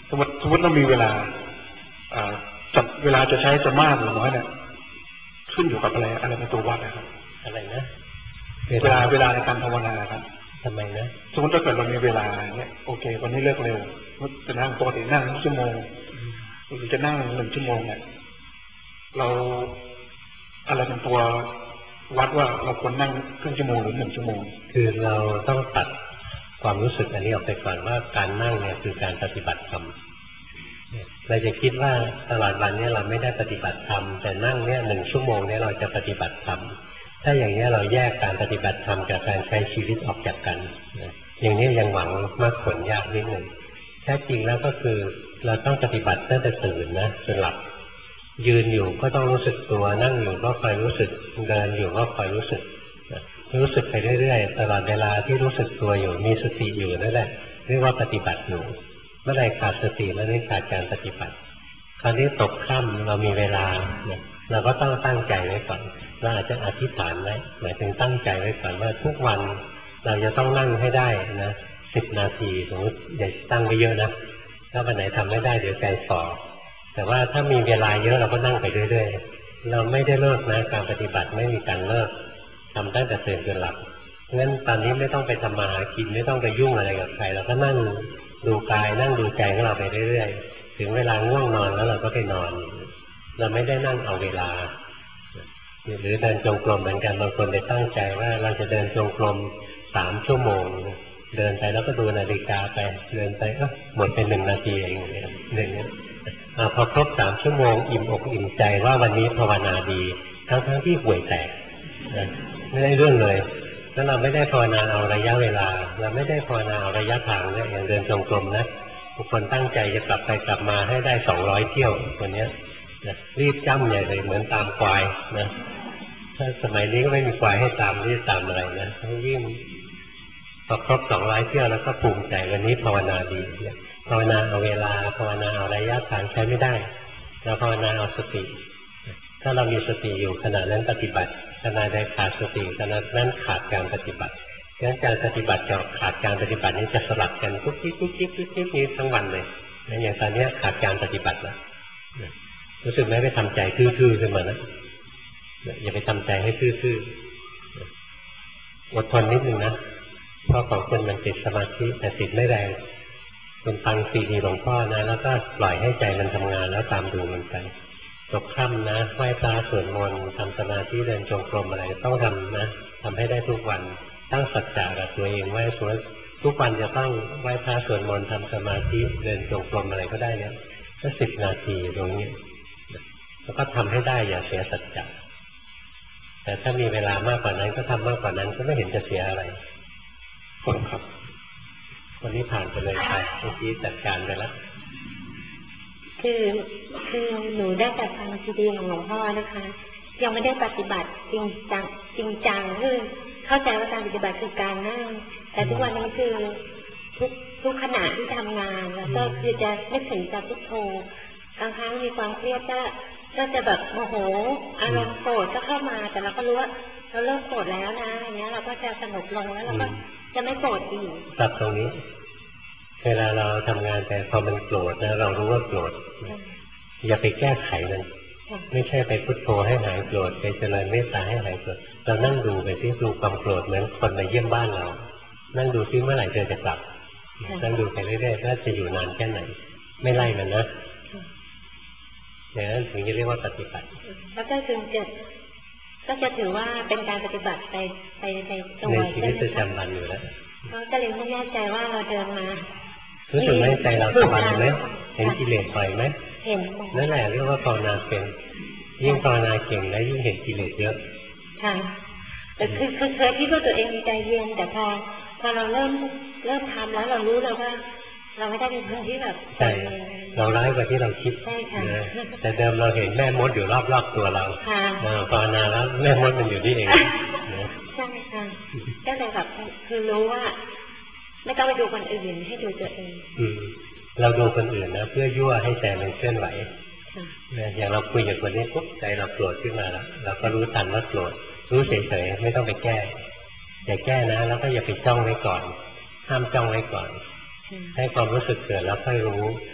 สมมติสมมติเรามีเวลาอ่าจะเวลาจะใช้จะมากหรือน้อยเนี่ยขึ้นอยู่กับอะไรอะไรเป็นตัววัดนะครับอะไรนะเวลาเวลาในการภาวนาครับทำไมนะสมมติถ้าเกิดเรามีเวลาเนี่ยโอเควันนี้เลิกเร็วจะนั่งปกตินั่งชั่วโมงหรือจะนั่งหนึ่งชั่วโมงเนี่ยเราอะไรเป็นตัววัดว่าเราควรนั่งครึ่งชั่วโมงหรือหนึ่งชั่วโมงคือเราต้องตัดความรู้สึกอันนี้ออกไปก่อนว่าการนั่งเนี่ยคือการปฏิบัติธรรมเราจะคิดว่าตลอดวันนี้เราไม่ได้ปฏิบัติธรรมแต่นั่งเนี่ยหนึ่งชั่วโมงเนี่ยเราจะปฏิบัติธรรมถ้าอย่างนี้เราแยกการปฏิบัติธรรมกับการใช้ชีวิตออกจากกันอย่างนี้ยังหวังมากผลยากนิดหนึ่งแท้จริงแล้วก็คือเราต้องปฏิบัติตั้งแต่ตื่นนะจนหลับยืนอยู่ก็ต้องรู้สึกตัวนั่งอยู่ก็คอยรู้สึกเดินอยู่ก็คอยรู้สึกรู้สึกไปเรื่อยๆตลอดเวลาที่รู้สึกตัวอยู่มีสติอยู่นั่นแหละเรียกว่าปฏิบัติอยู่เมื่อไรขาดสติแล้วนี่ขาดการปฏิบัติคราวนี้ตกค่ำเรามีเวลาเนี่ยเราก็ต้องตั้งใจไว้ก่อนเราอาจจะอธิษฐานไว้หมายถึงตั้งใจไว้ก่อนว่าทุกวันเราจะต้องนั่งให้ได้นะสิบนาทีสมมติอย่าตั้งไปเยอะนะถ้าวันไหนทำไม่ได้เดี๋ยวใจฝ่อแต่ว่าถ้ามีเวลาเยอะเราก็นั่งไปเรื่อยๆเราไม่ได้เลิกนะการปฏิบัติไม่มีการเลิกทำตั้งแต่ตื่นจนหลับงั้นตอนนี้ไม่ต้องไปทำมาหากินไม่ต้องไปยุ่งอะไรกับใครเราก็นั่งดูกายนั่งดูใจของเราไปเรื่อยๆถึงเวลาง่วงนอนแล้วเราก็ไปนอนเราไม่ได้นั่งเอาเวลาหรือเดินจงกรมเหมือนกันบางคนไปตั้งใจว่าเราจะเดินจงกรมสามชั่วโมงเดินไปแล้วก็ดูนาฬิกาไปเดินไปก็หมดเป็นหนึ่งนาทีเองอย่างเงี้ยหนึ่งพอครบสามชั่วโมงอิ่มอกอิ่มใจว่าวันนี้ภาวนาดีทั้งๆที่ห่วยแตกไม่ได้เรื่องเลยแล้วเราไม่ได้ภาวนาเอาระยะเวลาเราไม่ได้ภาวนาเอาระยะทางเนี่ยอย่างเดินจงกรมนะบางคนตั้งใจจะกลับไปกลับมาให้ได้สองร้อยเที่ยวคนเนี้ยนะรีบจ้ำใหญ่เลยเหมือนตามควายนะถ้าสมัยนี้ก็ไม่มีควายให้ตามรีบตามอะไรนะต้องวิ่งพอครบสองร้อยเที่ยวแล้วก็ภูมิใจวันนี้ภาวนาดีภาวนาเอาเวลาภาวนาเอาระยะทางใช้ไม่ได้เราภาวนาเอาสติถ้าเรามีสติอยู่ขณะนั้นปฏิบัติขณะใดขาดสติขณะนั้นขาดการปฏิบัติงั้นการปฏิบัติกับขาดการปฏิบัตินี้จะสลับกันทุกทิศทุกทิศทุกทิศนี้ทั้งวันเลยอย่างตอนนี้ขาดการปฏิบัติแล้วรู้สึกไหมไปทำใจทื่อๆขึ้นมานะอย่าไปทำใจให้ทื่อๆอดทนนิดนึงนะเพราะของคนมันติดสมาธิแต่ติดไม่แรงคุณฟังซีดีหลวงพ่อนะแล้วก็ปล่อยให้ใจมันทำงานแล้วตามดูมันไปตกค่ำนะไหว้พระสวดมนต์ทำสมาธิเดินจงกรมอะไรต้องทำนะทำให้ได้ทุกวันตั้งสัจจะกับตัวเองไว้สวดทุกวันจะต้องไหว้พระสวดมนต์ทำสมาธิเดินจงกรมอะไรก็ได้เนี่ยก็สิบนาทีตรงนี้แล้วก็ทำให้ได้อย่าเสียสัจจะแต่ถ้ามีเวลามากกว่านั้นก็ทำมากกว่านั้นก็ไม่เห็นจะเสียอะไรครับวันนี้ผ่านไปเลยไปเมื่อกี้จัดการไปแล้วคือคือหนูได้แต่ฟังซีดีของหลวงพ่อนะคะยังไม่ได้ปฏิบัติจริงจังจริงจังคือเข้าใจว่าการปฏิบัติคือการนั่งแต่ทุกวันนี้คือทุกทุกขณะที่ทำงานแล้วก็คือจะนึกถึงจะพุทโธบางครั้งมีความเครียดก็ก็จะแบบโมโหอารมณ์โกรธก็เข้ามาแต่เราก็รู้ว่าเราเริ่มโกรธแล้วนะอย่างเงี้ยเราก็จะสงบลงแล้วเราก็จะไม่โกรธอีกตัดตรงนี้เวลาเราทำงานแต่พอมันโกรธนะเรารู้ว่าโกรธอย่าไปแก้ไขมันไม่ใช่ไปพุทโธให้หายโกรธไปเจริญเมตตาให้หายโกรธเรานั่งดูไปที่ดูความโกรธเหมือนคนมาเยี่ยมบ้านเรานั่งดูที่เมื่อไหร่เธอจะกลับนั่งดูไปเรื่อยๆว่าจะอยู่นานแค่ไหนไม่ไล่มันนะอย่างนั้นถึงจะเรียกว่าปฏิบัติแล้วก็ถึงจะก็จะถือว่าเป็นการปฏิบัติไปไปในตัวในชีวิตประจำวันอยู่แล้วก็เลยไม่แน่ใจว่าเราเดินมารู้สึกไหมใจเราสบายไหมเห็นกิเลสปล่อยไหมเห็นนั่นแหละเรียกว่าภาวนาเป็นยิ่งภาวนาเก่งแล้วยิ่งเห็นกิเลสเยอะค่ะแต่คือคือเคยคิดว่าตัวเองใจเย็นแต่พอพอเราเริ่มเริ่มทำแล้วเรารู้แล้วว่าเราไม่ได้เป็นคนที่แบบใช่เราร้ายกว่าที่เราคิดใช่ค่ะแต่เดิมเราเห็นแม่มดอยู่รอบๆตัวเราภาวนาแล้วแม่มดมันอยู่นี่เองใช่ค่ะก็เลยแบบคือรู้ว่าไม่ต้องไปดูคนอื่นให้ดูตัวเองอืมเราดูคนอื่นนะเพื่อยั่วให้ใจมันเคลื่อนไหวอย่างเราคุยกับคนนี้ปุ๊บใจเราโกรธขึ้นมาแล้วเราก็รู้ทันว่าโกรธรู้เฉยๆไม่ต้องไปแก้อย่าแก้นะแล้วก็อย่าไปจ้องไว้ก่อนห้ามจ้องไว้ก่อนให้ความรู้สึกเกิดแล้วค่อยรู้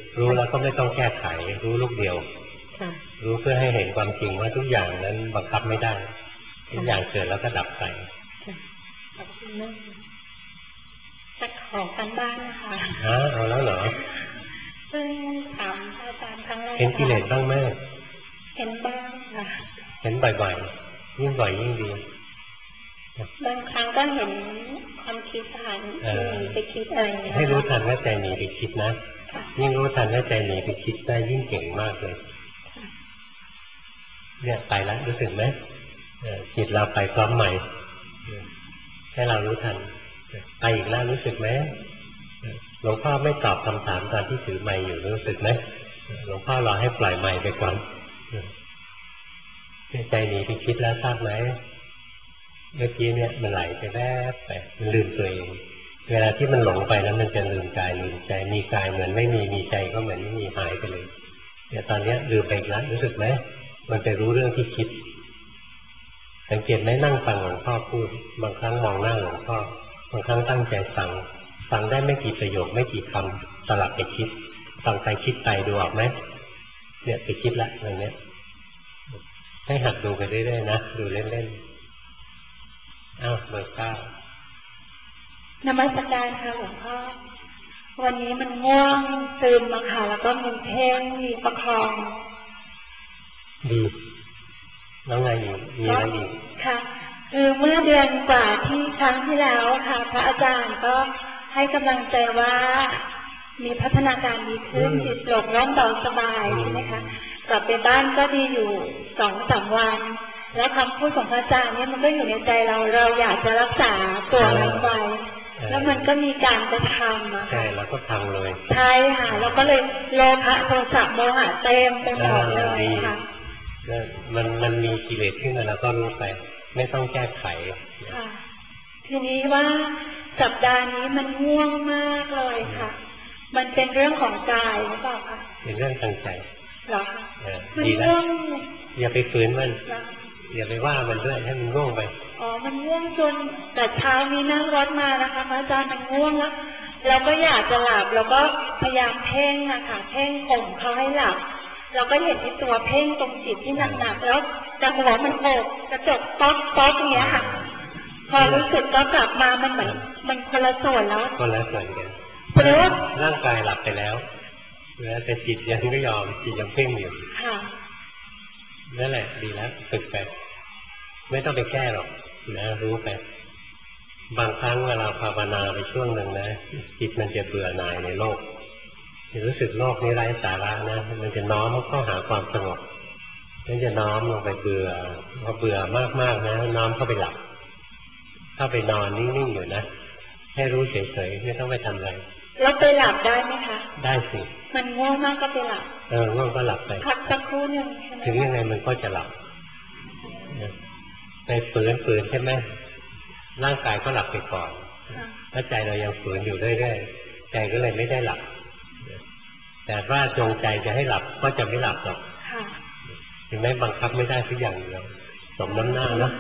รู้แล้วก็ไม่ต้องแก้ไขรู้ลูกเดียวรู้เพื่อให้เห็นความจริงว่าทุกอย่างนั้นบังคับไม่ได้ทุกอย่างเกิดแล้วก็ดับไปขอบคุณมากจะขอกันบ้านนะคะฮะเอาแล้วเหรอเพิ่งถามอาจารย์ครั้งแรกเห็นกิเลสบ้างไหมเห็นบ้างค่ะเห็นบ่อยๆยิ่งบ่อยยิ่งดีบางครั้งก็เห็นความคิดผ่านไปคิดอะไรให้รู้ทันว่าใจหนีไปคิดนะยิ่งรู้ทันว่าใจหนีไปคิดได้ยิ่งเก่งมากเลยเนี่ยไปแล้วรู้สึกไหมจิตเราไปพร้อมใหม่ให้เรารู้ทันไปอีกแล้วรู้สึกไหมหลวงพ่อไม่ตอบคำถามตอนที่ถือไมค์อยู่รู้สึกไหมหลวงพ่อรอให้ปล่อยไมค์ไปก่อนใจหนีไปคิดแล้วทราบไหมเมื่อกี้เนี่ยมันไหลไปแวบไปมันลืมตัวเองเวลาที่มันหลงไปนั้นมันจะลืมกายลืมใจมีกายเหมือนไม่มีมีใจก็เหมือนไม่มีหายไปเลยเนี่ยตอนนี้ลืมไปอีกแล้วรู้สึกไหมมันไปรู้เรื่องที่คิดสังเกตไหมนั่งฟังหลวงพ่อพูดบางครั้งมองหน้าหลวงพ่อบางครั้งตั้งใจฟังฟังได้ไม่กี่ประโยคไม่กี่คำสลับไปคิดฟังไปคิดไปดูออกไหมเนี่ยไปคิดละอย่างเนี้ยให้หัดดูไปเรื่อยๆนะดูเล่นๆอ้าวเบอร์เก้านมัสการค่ะหลวงพ่อวันนี้มันง่วงซึมมาค่ะแล้วก็มีเพ่งมีประคองดีแล้วไงอยู่มีอะไรอีกค่ะคือเมื่อเดือนกว่าที่ครั้งที่แล้วค่ะพระอาจารย์ก็ให้กำลังใจว่ามีพัฒนาการดีขึ้นจิตโปร่งโล่งเบาสบายใช่ไหมคะกลับไปบ้านก็ดีอยู่สองสามวันแล้วคำพูดของพระอาจารย์เนี่ยมันก็อยู่ในใจเราเราอยากจะรักษาตัวนั้นไว้แล้วมันก็มีการกระทำอะใช่แล้วก็ทำเลยใช่ค่ะแล้วก็เลยโลภะโทสะโมหะเต็มไปหมดเลยค่ะมันมันมีกิเลสขึ้นมาแล้วก็รู้ไปไม่ต้องแก้ไขค่ะทีนี้ว่าสัปดาห์นี้มันง่วงมากเลยค่ะมันเป็นเรื่องของกายหรือเปล่าคะเป็นเรื่องทางใจเหรอมันง่วงอย่าไปฝืนมันอย่าไปว่ามันด้วยให้มันง่วงไปอ๋อมันง่วงจนแต่เช้านี้นั่งรถมานะคะอาจารย์มันง่วงแล้วเราก็อยากจะหลับเราก็พยายามเพ่งนะคะเพ่งข่มเขาให้หลับเราก็เห็นที่ตัวเพ่งตรงจิตที่หนักๆแล้วแต่หัวมันโอบกระจกป๊อกป๊อกอย่างเงี้ยค่ะพอรู้สึกก็กลับมามันเหมือนมันคนละส่วนแล้วคนละส่วนกันเพราะว่าร่างกายหลับไปแล้วแต่จิตยังไม่ยอมจิตยังเพ่งอยู่ค่ะนั่นแหละดีแล้วฝึกไปไม่ต้องไปแก้หรอกนะรู้ไปบางครั้งเวลาภาวนาไปช่วงหนึ่งนะจิตมันจะเบื่อหน่ายในโลกจะรู้สึกโลกนี้ไร้สาระนะมันจะน้อมเข้าหาความสงบมันจะน้อมลงไปเบื่อพอเบื่อมากๆนะน้อมเข้าไปหลับเข้าไปนอนนิ่งๆอยู่นะให้รู้เฉยๆไม่ต้องไปทำอะไรแล้วไปหลับได้ไหมคะได้สิมันง่วงมากก็ไปหลับเออง่วงก็หลับไปพักสักครู่นึงถึงยังไงมันก็จะหลับไปฝืนฝืนใช่ไหมร่างกายก็หลับไปก่อนถ้าใจเรายังฝืนอยู่เรื่อยๆใจก็เลยไม่ได้หลับแต่ว่าจงใจจะให้หลับก็จะไม่หลับหรอกถึงแม้บังคับไม่ได้ทุกอย่างเดียวสมน้ำหน้านะ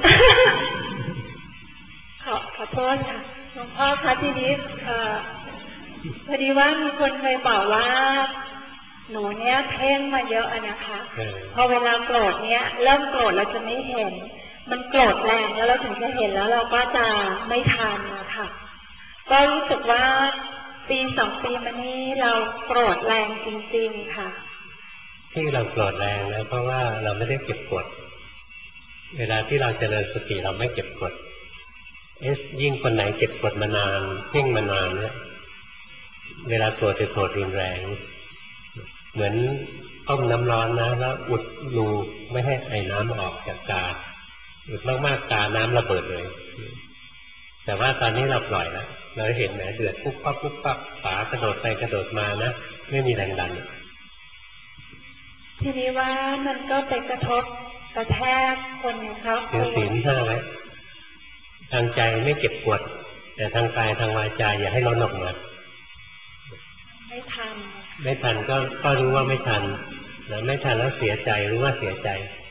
ขอขอโทษค่ะหลวงพ่อคะทีนี้พอดีว่ามีคนเคยบอกว่าหนูเนี้ยเพ่งมาเยอะนะคะพอเวลาโกรธเนี้ยเริ่มโกรธเราจะไม่เห็นมันโกรธแรงแล้วเราถึงจะเห็นแล้วเราก็จะไม่ทันนะคะก็รู้สึกว่าปีสองปีมานี้เราโกรธแรงจริงๆค่ะที่เราโกรธแรงนะเพราะว่าเราไม่ได้เก็บกดเวลาที่เราเจริญสติเราไม่เก็บกดเอ๊ะยิ่งคนไหนเก็บกดมานานเพ่งมานานเนี่ยเวลาโกรธจะโกรธรุนแรงเหมือนต้มน้ำร้อนนะแล้วอุดรูไม่ให้ไอ้น้ำออกจากกาอุดมากๆกาน้ำระเบิดเลยแต่ว่าตอนนี้เราปล่อยแล้วเราเห็นแหมเดือดปุ๊บปั๊บปุ๊บปั๊บฝากระโดดไปกระโดดมานะไม่มีแรงดันทีนี้ว่ามันก็ไปกระทบกระแทกคนเขาเดี๋ยวศีลห้าไว้ทางใจไม่เก็บกดแต่ทางกายทางวาจาอย่าให้ร้อนออกมาไม่ทันไม่ทันก็ก็รู้ว่าไม่ทันแล้วไม่ทันแล้วเสียใจรู้ว่าเสียใจ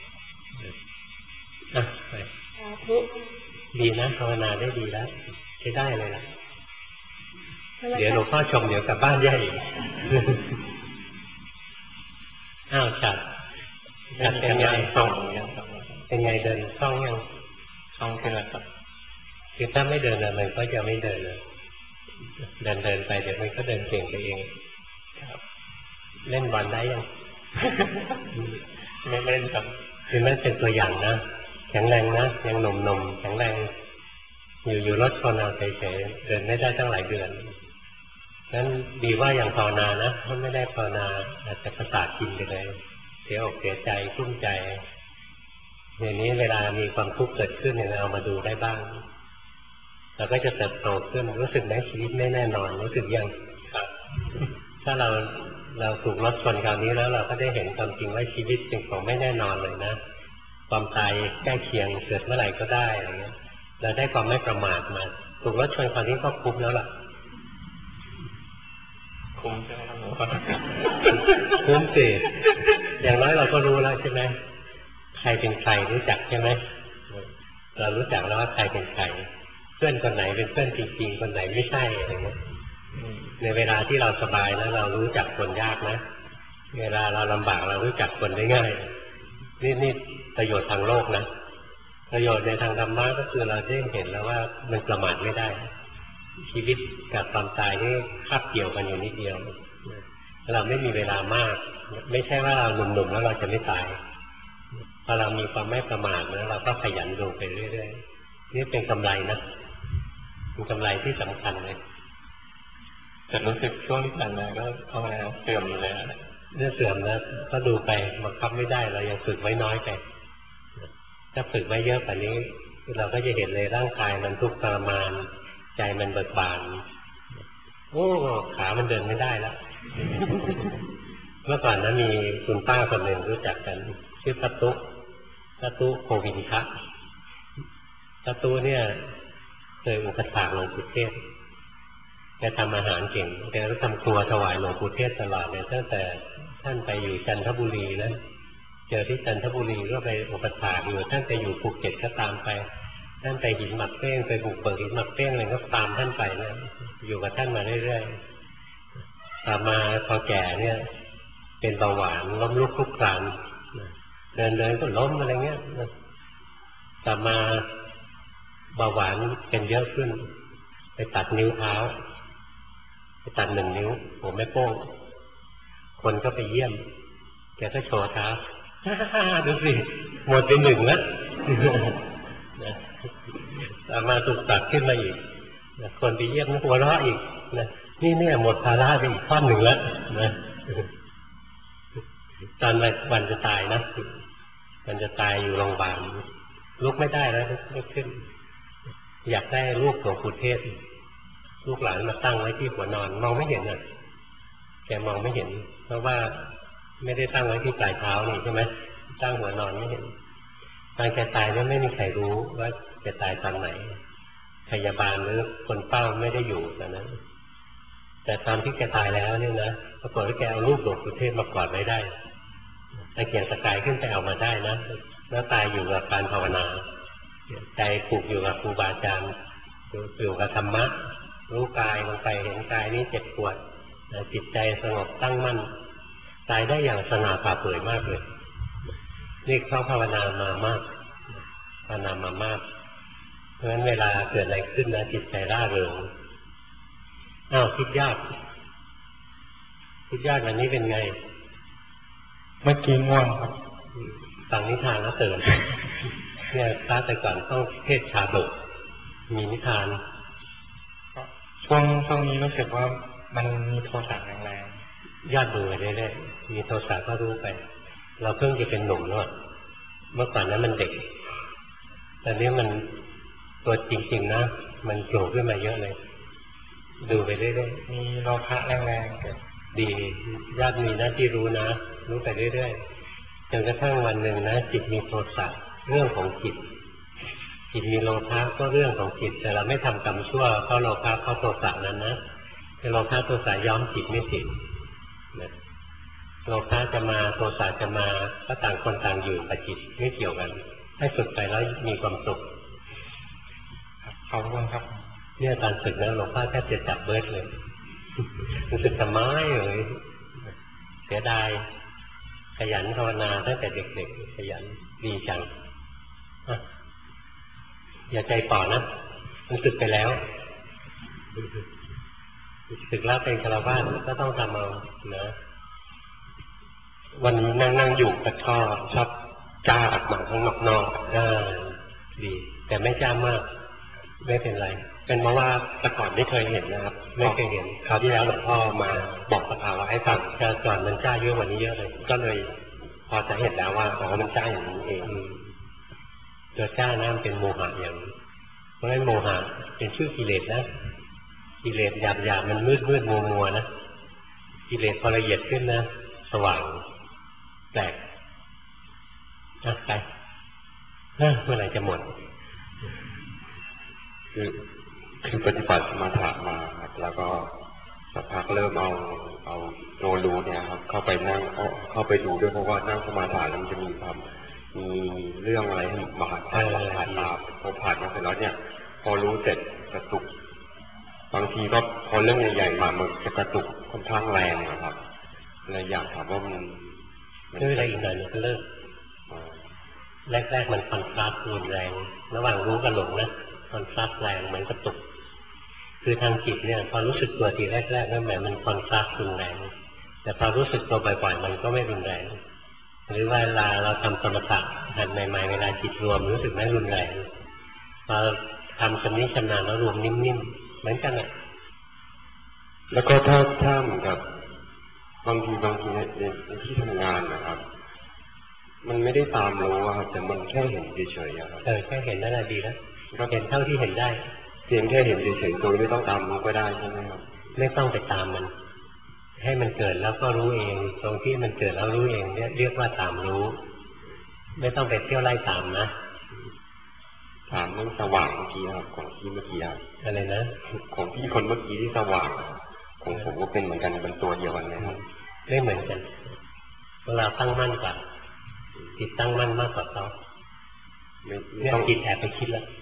อ่ะไปดีนะภาวนาได้ดีแล้วใช้ได้เลยล่ะเดี๋ยวหลวงพ่อชมเดี๋ยวกลับบ้านแย่อีกอ้าวจัดจัดเป็นไงส่งยังครับเป็นไงเดินคล่องยังช่องขึ้นแล้วครับคือถ้าไม่เดินอะมันก็จะไม่เดินเลยเดินเดินไปเดี๋ยวมันก็เดินเก่งไปเองครับเล่นบอลได้ยังไม่เล่นครับคือมันเป็นตัวอย่างนะแข็งแรงนะยังหนุ่มหนุ่มแข็งแรงอยู่อยู่รถชนเอาเฉยๆเดินไม่ได้ตั้งหลายเดือนนั้นดีว่าอย่างภาวนานะถ้าไม่ได้ภาวนาอาจจะประสาทกินไปเลยเสียอกเสียใจกุ้มใจอย่างนี้เวลามีความทุกข์เกิดขึ้นเนี่ยเราเอามาดูได้บ้างเราก็จะเติบโตขึ้นรู้สึกไหมชีวิตไม่แน่นอนรู้สึกยังครับถ้าเราเราถูกรถชนคราวนี้แล้วเราก็ได้เห็นความจริงว่าชีวิตเป็นของไม่แน่นอนเลยนะความตายใกล้เคียงเกิดเมื่อไหร่ก็ได้อะไรเงี้ยเราได้ความไม่ประมาทมาถูกรถชนคราวนี้ก็คุ้มแล้วล่ะคุ้มใช่ไหมครับหลวงพ่อคุ้มสิอย่างน้อยเราก็รู้แล้วใช่ไหมใครเป็นใครรู้จักใช่ไหมเรารู้จักแล้วว่าใครเป็นใครเพื่อนคนไหนเป็นเพื่อนจริงๆคนไหนไม่ใช่อะไรเงี้ยในเวลาที่เราสบายแล้วเรารู้จักคนยากนะเวลาเราลำบากเรารู้จักคนได้ง่ายนี่นี่ประโยชน์ทางโลกนะประโยชน์ในทางธรรมะก็คือเราได้เห็นแล้วว่ามันประมาทไม่ได้ชีวิตกับความตายนี่คาบเกี่ยวกันอยู่นิดเดียวเราไม่มีเวลามากไม่ใช่ว่าเราหนุ่มๆแล้วเราจะไม่ตายพอเรามีความไม่ประมาทแล้วเราก็ขยันดูไปเรื่อยๆนี่เป็นกำไรนะเป็นกำไรที่สำคัญเลยแต่รู้สึกช่วงที่ผ่านมาก็ภาวนาเสื่อมเลยเรื่องเสื่อมนะก็ดูไปบังคับไม่ได้เรายังฝึกไว้น้อยไปถ้าฝึกไว้เยอะกว่านี้เราก็จะเห็นเลยร่างกายมันทุกข์ทรมานใจมันเบิกบานโอ้ขามันเดินไม่ได้แล้ว เมื่อก่อนนะมีคุณป้าคนหนึ่งรู้จักกันชื่อปตุปตุโควินทะปตุเนี่ยเคยอุปถากหลวงปู่เทศแกทำอาหารเก่งแกก็ทำครัวถวายหลวงปู่เทศตลอดเลยตั้งแต่ท่านไปอยู่จันทบุรีนะเจอที่จันทบุรีก็ไปอุปถากอยู่ท่านไปอยู่ภูเก็ตก็ตามไปท่านไปหินหมักเป้งไปบุกเบิกหินหมักเป้งอะไรก็ตามท่านไปนะอยู่กับท่านมาเรื่อยๆต่อมาพอแก่เนี่ยเป็นเบาหวานล้มลุกคลุกคลานเดินเดินก็ล้มอะไรเงี้ยต่อมาเบาหวานเป็นเยอะขึ้นไปตัดนิ้วเท้าไปตัดหนึ่งนิ้วหัวแม่โป้งคนก็ไปเยี่ยมแกก็โชว์เท้าดูสิหมดเป็นหนึ่งแล้วต่อมาถูกตัดขึ้นมาอีกคนไปเยี่ยมหัวเราะอีกนะนี่เนี่ยหมดภาระไปอีกข้อนหนึ่งแล้วนะตอนวันจะตายนะมันจะตายอยู่โรงพยาบาลลุกไม่ได้แล้วลุกขึ้นอยากได้รูปหลวงปู่เทศลูกหลานมาตั้งไว้ที่หัวนอนมองไม่เห็นอ่ะแกมองไม่เห็นเพราะว่าไม่ได้ตั้งไว้ที่ปลายเท้านี่ใช่ไหมตั้งหัวนอนไม่เห็นตอนแกตายนั้นไม่มีใครรู้ว่าแกตายตอนไหนพยาบาลหรือคนเฝ้าไม่ได้อยู่ตอนนั้นแต่ตอนที่แกตายแล้วเนี่ยนะปรากฏว่าแกเอารูปหลวงปู่เทศมากอดไว้ได้ตะเกียกตะกายขึ้นไปเอามาได้นะแล้วตายอยู่กับการภาวนาใจผูกอยู่กับครูบาอาจารย์อยู่กับธรรมะรู้กายลงไปเห็นกายนี้เจ็บปวดจิตใจสงบตั้งมั่นตายได้อย่างสง่าผ่าเผยมากเลยนี่เขาภาวนามามากภาวนามามากเพราะฉะนั้นเวลาเกิดอะไรขึ้นนะจิตใจร่าเริงอ้าวคิดยากคิดยากอันนี้เป็นไงเมื่อกี้ง่วงครับฟังนิทานแล้วตื่นเนี่ยพระแต่ก่อนต้องเทศชาดกมีนิทานช่วงช่วงนี้รู้สึกว่ามันมีโทสะแรงๆญาติดูไปเรื่อยๆมีโทสะก็รู้ไปเราเพิ่งจะเป็นหนุ่มแล้วเมื่อก่อนนั้นมันเด็กตอนนี้มันตัวจริงๆนะมันโผล่ขึ้นมาเยอะเลยดูไปเรื่อยๆมีโลภะแรงๆดีญาติมีหน้าที่รู้นะรู้ไปเรื่อยๆจนกระทั่งวันหนึ่งนะจิตมีโทสะเรื่องของจิตจิตมีโลภะก็เรื่องของจิตแต่เราไม่ทำกรรมชั่วเพราะโลภะเพราะโทสะนั้นนะแต่โลภะโทสะย้อมจิตไม่ติดนะโลภะจะมาโทสะจะมาก็ต่างคนต่างอยู่กับจิตไม่เกี่ยวกันให้ฝึกไปแล้วมีความสุขขอบคุณครับเนี่ยตอนฝึกแล้วหลวงพ่อแทบจะจับเบิร์ดเลยรู้สึกทำไมเลยเสียดายขยันภาวนาตั้งแต่เด็กๆขยันดีจังอย่าใจป่อนะมันสึกไปแล้วสึกแล้วเป็นฆราวาสก็ต้องทำเอานะวันนี้นั่งนั่งอยู่ก็ชอบชอบจ้าอัดหนังข้างนอกๆเออดีแต่ไม่จ้ามากไม่เป็นไรเป็นเพราะว่าแต่ก่อนไม่เคยเห็นนะครับไม่เคยเห็นคราวที่แล้วหลวงพ่อมาบอกสภาวะให้ฟังแต่ก่อนมันจ้าเยอะกว่านี้เยอะเลยก็เลยพอจะเห็นแล้วว่าอ๋อมันจ้าอย่างนี้เองตัวจ้านั่นเป็นโมหะอย่างเพราะฉะนั้นโมหะเป็นชื่อกิเลสนะกิเลสหยาบหยาบมันมืดมืดมัวมัวนะกิเลสพอละเอียดขึ้นนะสว่างแปลกอ่ะไปเมื่อไหร่จะหมดคือคือปฏิบัติสมถะมาครับแล้วก็สักพักเริ่มเอาเอาโนรูเนี่ยครับเข้าไปนั่งเข้าไปดูด้วยเพราะว่านั่งสมาธิแล้วมันจะมีความมีเรื่องอะไรมาผ่านผ่านตาพอผ่านมาเสร็จแล้วเนี่ยพอรู้เสร็จกระตุกบางทีก็พอเรื่องใหญ่ๆมามันจะกระตุกค่อนข้างแรงนะครับเลยอยากถามว่ามันไม่เป็นไรอีกหน่อยมันก็เลิกแรกๆมันคอนทราสต์รุนแรงระหว่างรู้กับหลงนะคอนทราสต์แรงเหมือนกระตุกคือทางจิตเนี่ยพอรู้สึกตัวทีแรกๆนั่นหมายมันคอนทราสต์รุนแรงแต่พอรู้สึกตัวบ่อยๆมันก็ไม่รุนแรงหรือเวลาเราทำสมถะหัดใหม่ๆเวลาจิตรวมรู้สึกไม่รุนแรงพอทำชำนิชำนาญแล้วรวมนิ่มๆเหมือนกันอ่ะแล้วก็ถ้าถ้าเหมือนกับบางทีบางทีในในที่ทำงานนะครับมันไม่ได้ตามรู้ครับแต่มันแค่เห็นเฉยๆครับเออแค่เห็นนั่นแหละดีแล้วก็เห็นเท่าที่เห็นได้เพียงแค่เห็นเฉยๆโดยไม่ต้องตามรู้ก็ได้ใช่ไหมครับไม่ต้องไปตามมันให้มันเกิดแล้วก็รู้เองตรงที่มันเกิดแล้วรู้เองเนี่ยเรียกว่าตามรู้ไม่ต้องไปเที่ยวไล่ตามนะถามเรื่องสว่างเมื่อกี้ครับของพี่เมื่อกี้อะไรนะของพี่คนเมื่อกี้ที่สว่างของผมก็เป็นเหมือนกันเป็นตัวเดียวกันนะครับไม่เหมือนกันเวลาตั้งมั่นกว่าจิตตั้งมั่นมากกว่าเขาเนี่ยจิตแอบไปคิดแล้ว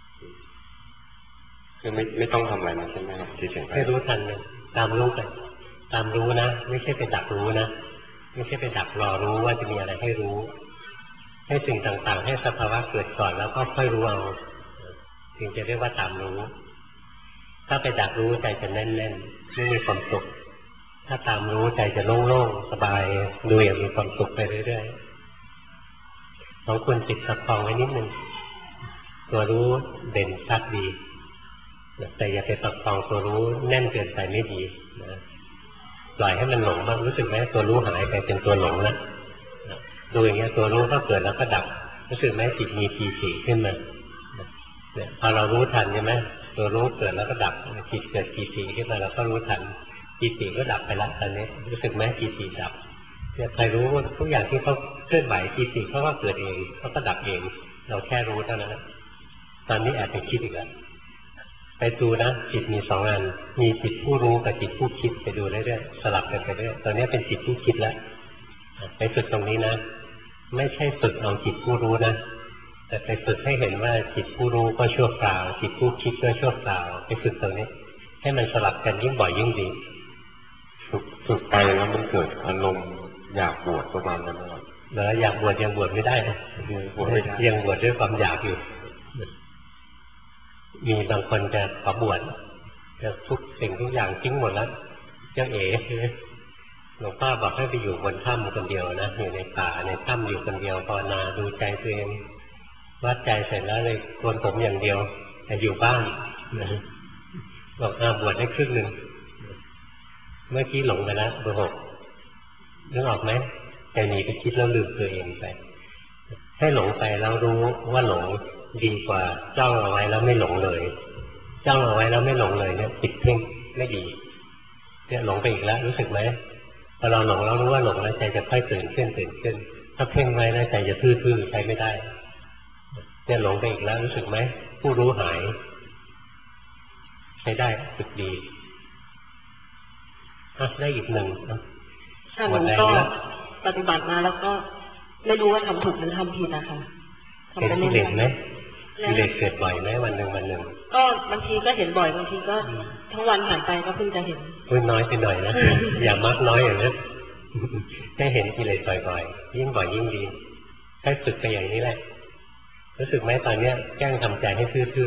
คือไม่ไม่ต้องทำอะไรมันใช่ไหมครับที่เฉยๆให้รู้ทันเลยตามรู้ไปตามรู้นะไม่ใช่ไปดักรู้นะไม่ใช่ไปดักรอรู้ว่าจะมีอะไรให้รู้ให้สิ่งต่างๆให้สภาวะเกิดก่อนแล้วก็ค่อยรู้เอาถึงจะเรียกว่าตามรู้ถ้าไปดักรู้ใจจะแน่นๆไม่มีความสุขถ้าตามรู้ใจจะโล่งๆสบายดูอย่างมีความสุขไปเรื่อยๆของคุณติดสับฟองไว้นิดนึงตัวรู้เด่นชัดดีแต่อย่าไปประคองตัวรู้แน่นเกินไปไม่ดีนะปล่อยให้มันหลงบ้างรู้สึกไหมตัวรู้หายไปเป็นตัวหลงแล้วดูอย่างเงี้ยตัวรู้ก็เกิดแล้วก็ดับรู้สึกไหมจิตมีปีติขึ้นมาเนี่ยพอเรารู้ทันใช่ไหมตัวรู้เกิดแล้วก็ดับจิตเกิดปีติขึ้นมาเราก็รู้ทันปีติก็ดับไปแล้วตอนนี้รู้สึกไหมปีติดับเนี่ยใครรู้ทุกอย่างที่เขาเคลื่อนไหวปีติเขาก็เกิดเองเขาก็ดับเองเราแค่รู้เท่านั้นตอนนี้แอบไปคิดอีกแล้วไปดูนะจิตมีสองอันมีจิตผู้รู้กับจิตผู้คิดไปดูเรื่อยๆสลับกันไปเรื่อยตอนนี้เป็นจิตผู้คิดแล้วไปฝึกตรงนี้นะไม่ใช่ฝึกเอาจิตผู้รู้นะแต่ไปฝึกให้เห็นว่าจิตผู้รู้ก็ชั่วคราวจิตผู้คิดก็ชั่วคราวไปฝึกตรงนี้ให้มันสลับกันยิ่งบ่อยยิ่งดีฝึกฝึกไปแล้วมันเกิดอารมณ์อยากบวชประมาณนั้นครับแล้วอยากบวชยังบวชไม่ได้ยังบวชด้วยความอยากอยู่มีบางคนจะขอบวชจะทุกสิ่งทุกอย่างทิ้งหมดแล้วเจ้าเอ๋หลวงพ่อบอกให้ไปอยู่บนถ้ำคนเดียวนะอยู่ในป่าในถ้ำอยู่คนเดียวภาวนาดูใจตัวเองวัดใจเสร็จแล้วเลยโกนผมอย่างเดียวแต่อยู่บ้านนะบอกอาบวชได้ครึ่งหนึ่งเมื่อกี้หลงไปแล้วเบอร์หกนึกออกไหมใจหนีไปคิดแล้วลืมตัวเองไปให้หลงไปแล้วรู้ว่าหลงดีกว่าจ้องเอาไว้แล้วไม่หลงเลยจ้องเอาไว้แล้วไม่หลงเลยเนี่ยติดเพ่งไม่ดีเนี่ยหลงไปอีกแล้วรู้สึกไหมพอเราหลงแล้วรู้ว่าหลงแล้วใจจะค่อยตื่นขึ้นตื่นขึ้นถ้าเพ่งไว้แล้วใจจะทื่อๆใช้ไม่ได้เนี่ยหลงไปอีกแล้วรู้สึกไหมผู้รู้หายใช้ได้ฝึกดีอ่ะได้อีกหนึ่งค่ะผมก็ปฏิบัติมาแล้วก็ไม่รู้ว่าทำถูกหรือทำผิดนะคะเห็นกิเลสไหมกิเลสเกิดบ่อยไหมวันหนึ่งวันหนึ่งก็บางทีก็เห็นบ่อยบางทีก็ทั้งวันผ่านไปก็เพิ่งจะเห็นพูดน้อยไปหน่อยนะอย่ามากน้อยอย่างนั้นให้เห็นกิเลสบ่อยๆยิ่งบ่อยยิ่งดีให้ฝึกไปอย่างนี้แหละรู้สึกไหมตอนเนี้ยแกล้งทำใจให้ทื่อ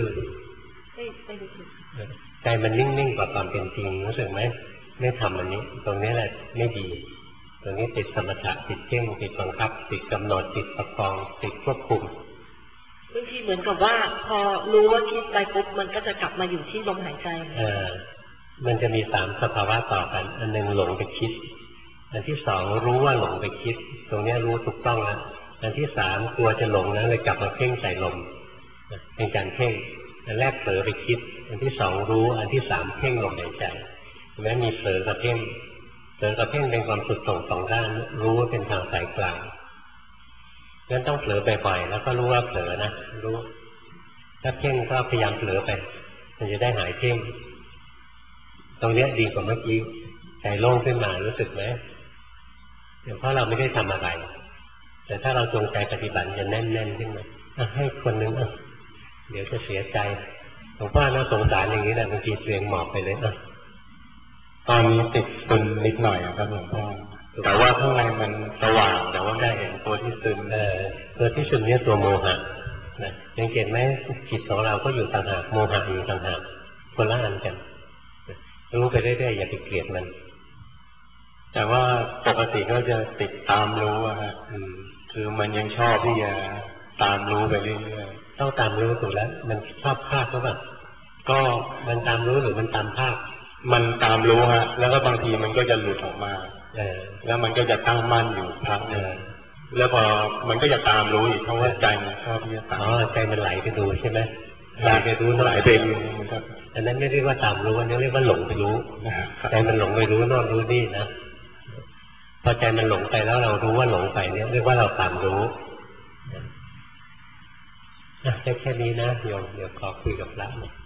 ๆใจมันนิ่งๆกว่าความเป็นจริงรู้สึกไหมไม่ทำอันนี้ตรงนี้แหละไม่ดีตรงนี้ติดสมถะติดเพ่งติดบังคับติดกำหนดติดประคองติดควบคุมบางทีเหมือนกับว่าพอรู้ว่าคิดไปปุ๊บมันก็จะกลับมาอยู่ที่ลมหายใจเออมันจะมีสามสภาวะต่อกันอันหนึ่งหลงไปคิดอันที่สองรู้ว่าหลงไปคิดตรงนี้รู้ถูกต้องแล้วอันที่สามกลัวจะหลงนะเลยกลับมาเพ่งใส่ลมเป็นการเพ่งอันแรกเผลอไปคิดอันที่สองรู้อันที่สามเพ่งลมหายใจแม้มีเผลอกับเพ่งเผลอกับเพ่งเป็นความสุดโต่งสองด้านรู้ว่าเป็นทางสายกลางงั้นต้องเผลอบ่อยๆแล้วก็รู้ว่าเผลอนะรู้ถ้าเพ่งก็พยายามเผลอไปมันจะได้หายเพ่งตรงนี้ดีกว่าเมื่อกี้ใจโล่งขึ้นมารู้สึกไหมเพราะเราไม่ได้ทำอะไรแต่ถ้าเราจงใจปฏิบัติจะแน่นๆขึ้นมาให้คนนึงเดี๋ยวจะเสียใจหลวงพ่อน่าสงสารอย่างนี้แหละบางทีเรียงหมอบไปเลยอ่ะตอนนี้ติดซึมนิดหน่อยครับหลวงพ่อแต่ว่าข้างในมันสว่างแต่ว่าได้เห็นตัวที่ซึมเออตัวที่ซึมเนี่ยตัวโมหะนะสังเกตไหมจิตของเราก็อยู่ต่างหากโมหะอยู่ต่างหากคนละอันกันรู้ไปเรื่อยๆอย่าไปเกลียดมันแต่ว่าปกติก็จะติดตามรู้อะฮะคือมันยังชอบที่จะตามรู้ไปเรื่อยๆต้องตามรู้ถูกแล้วมันชอบภาคหรือเปล่าก็มันตามรู้หรือมันตามภาคมันตามรู้ฮะแล้วก็บางทีมันก็จะหลุดออกมาเออแล้วมันก็จะตั้งมั่นอยู่พักนึงแล้วพอมันก็จะตามรู้อีกเพราะว่าใจมันชอบที่จะตามอ๋อใจมันไหลไปดูใช่ไหมไหลไปรู้ไหลไปดูครับอันนั้นไม่เรียกว่าตามรู้อันนี้เรียกว่าหลงไปรู้ใจมันหลงไปรู้โน่นรู้นี่นะพอใจมันหลงไปแล้วเรารู้ว่าหลงไปเนี่ยเรียกว่าเราตามรู้แค่แค่นี้นะโยมเดี๋ยวขอคุยกับพระ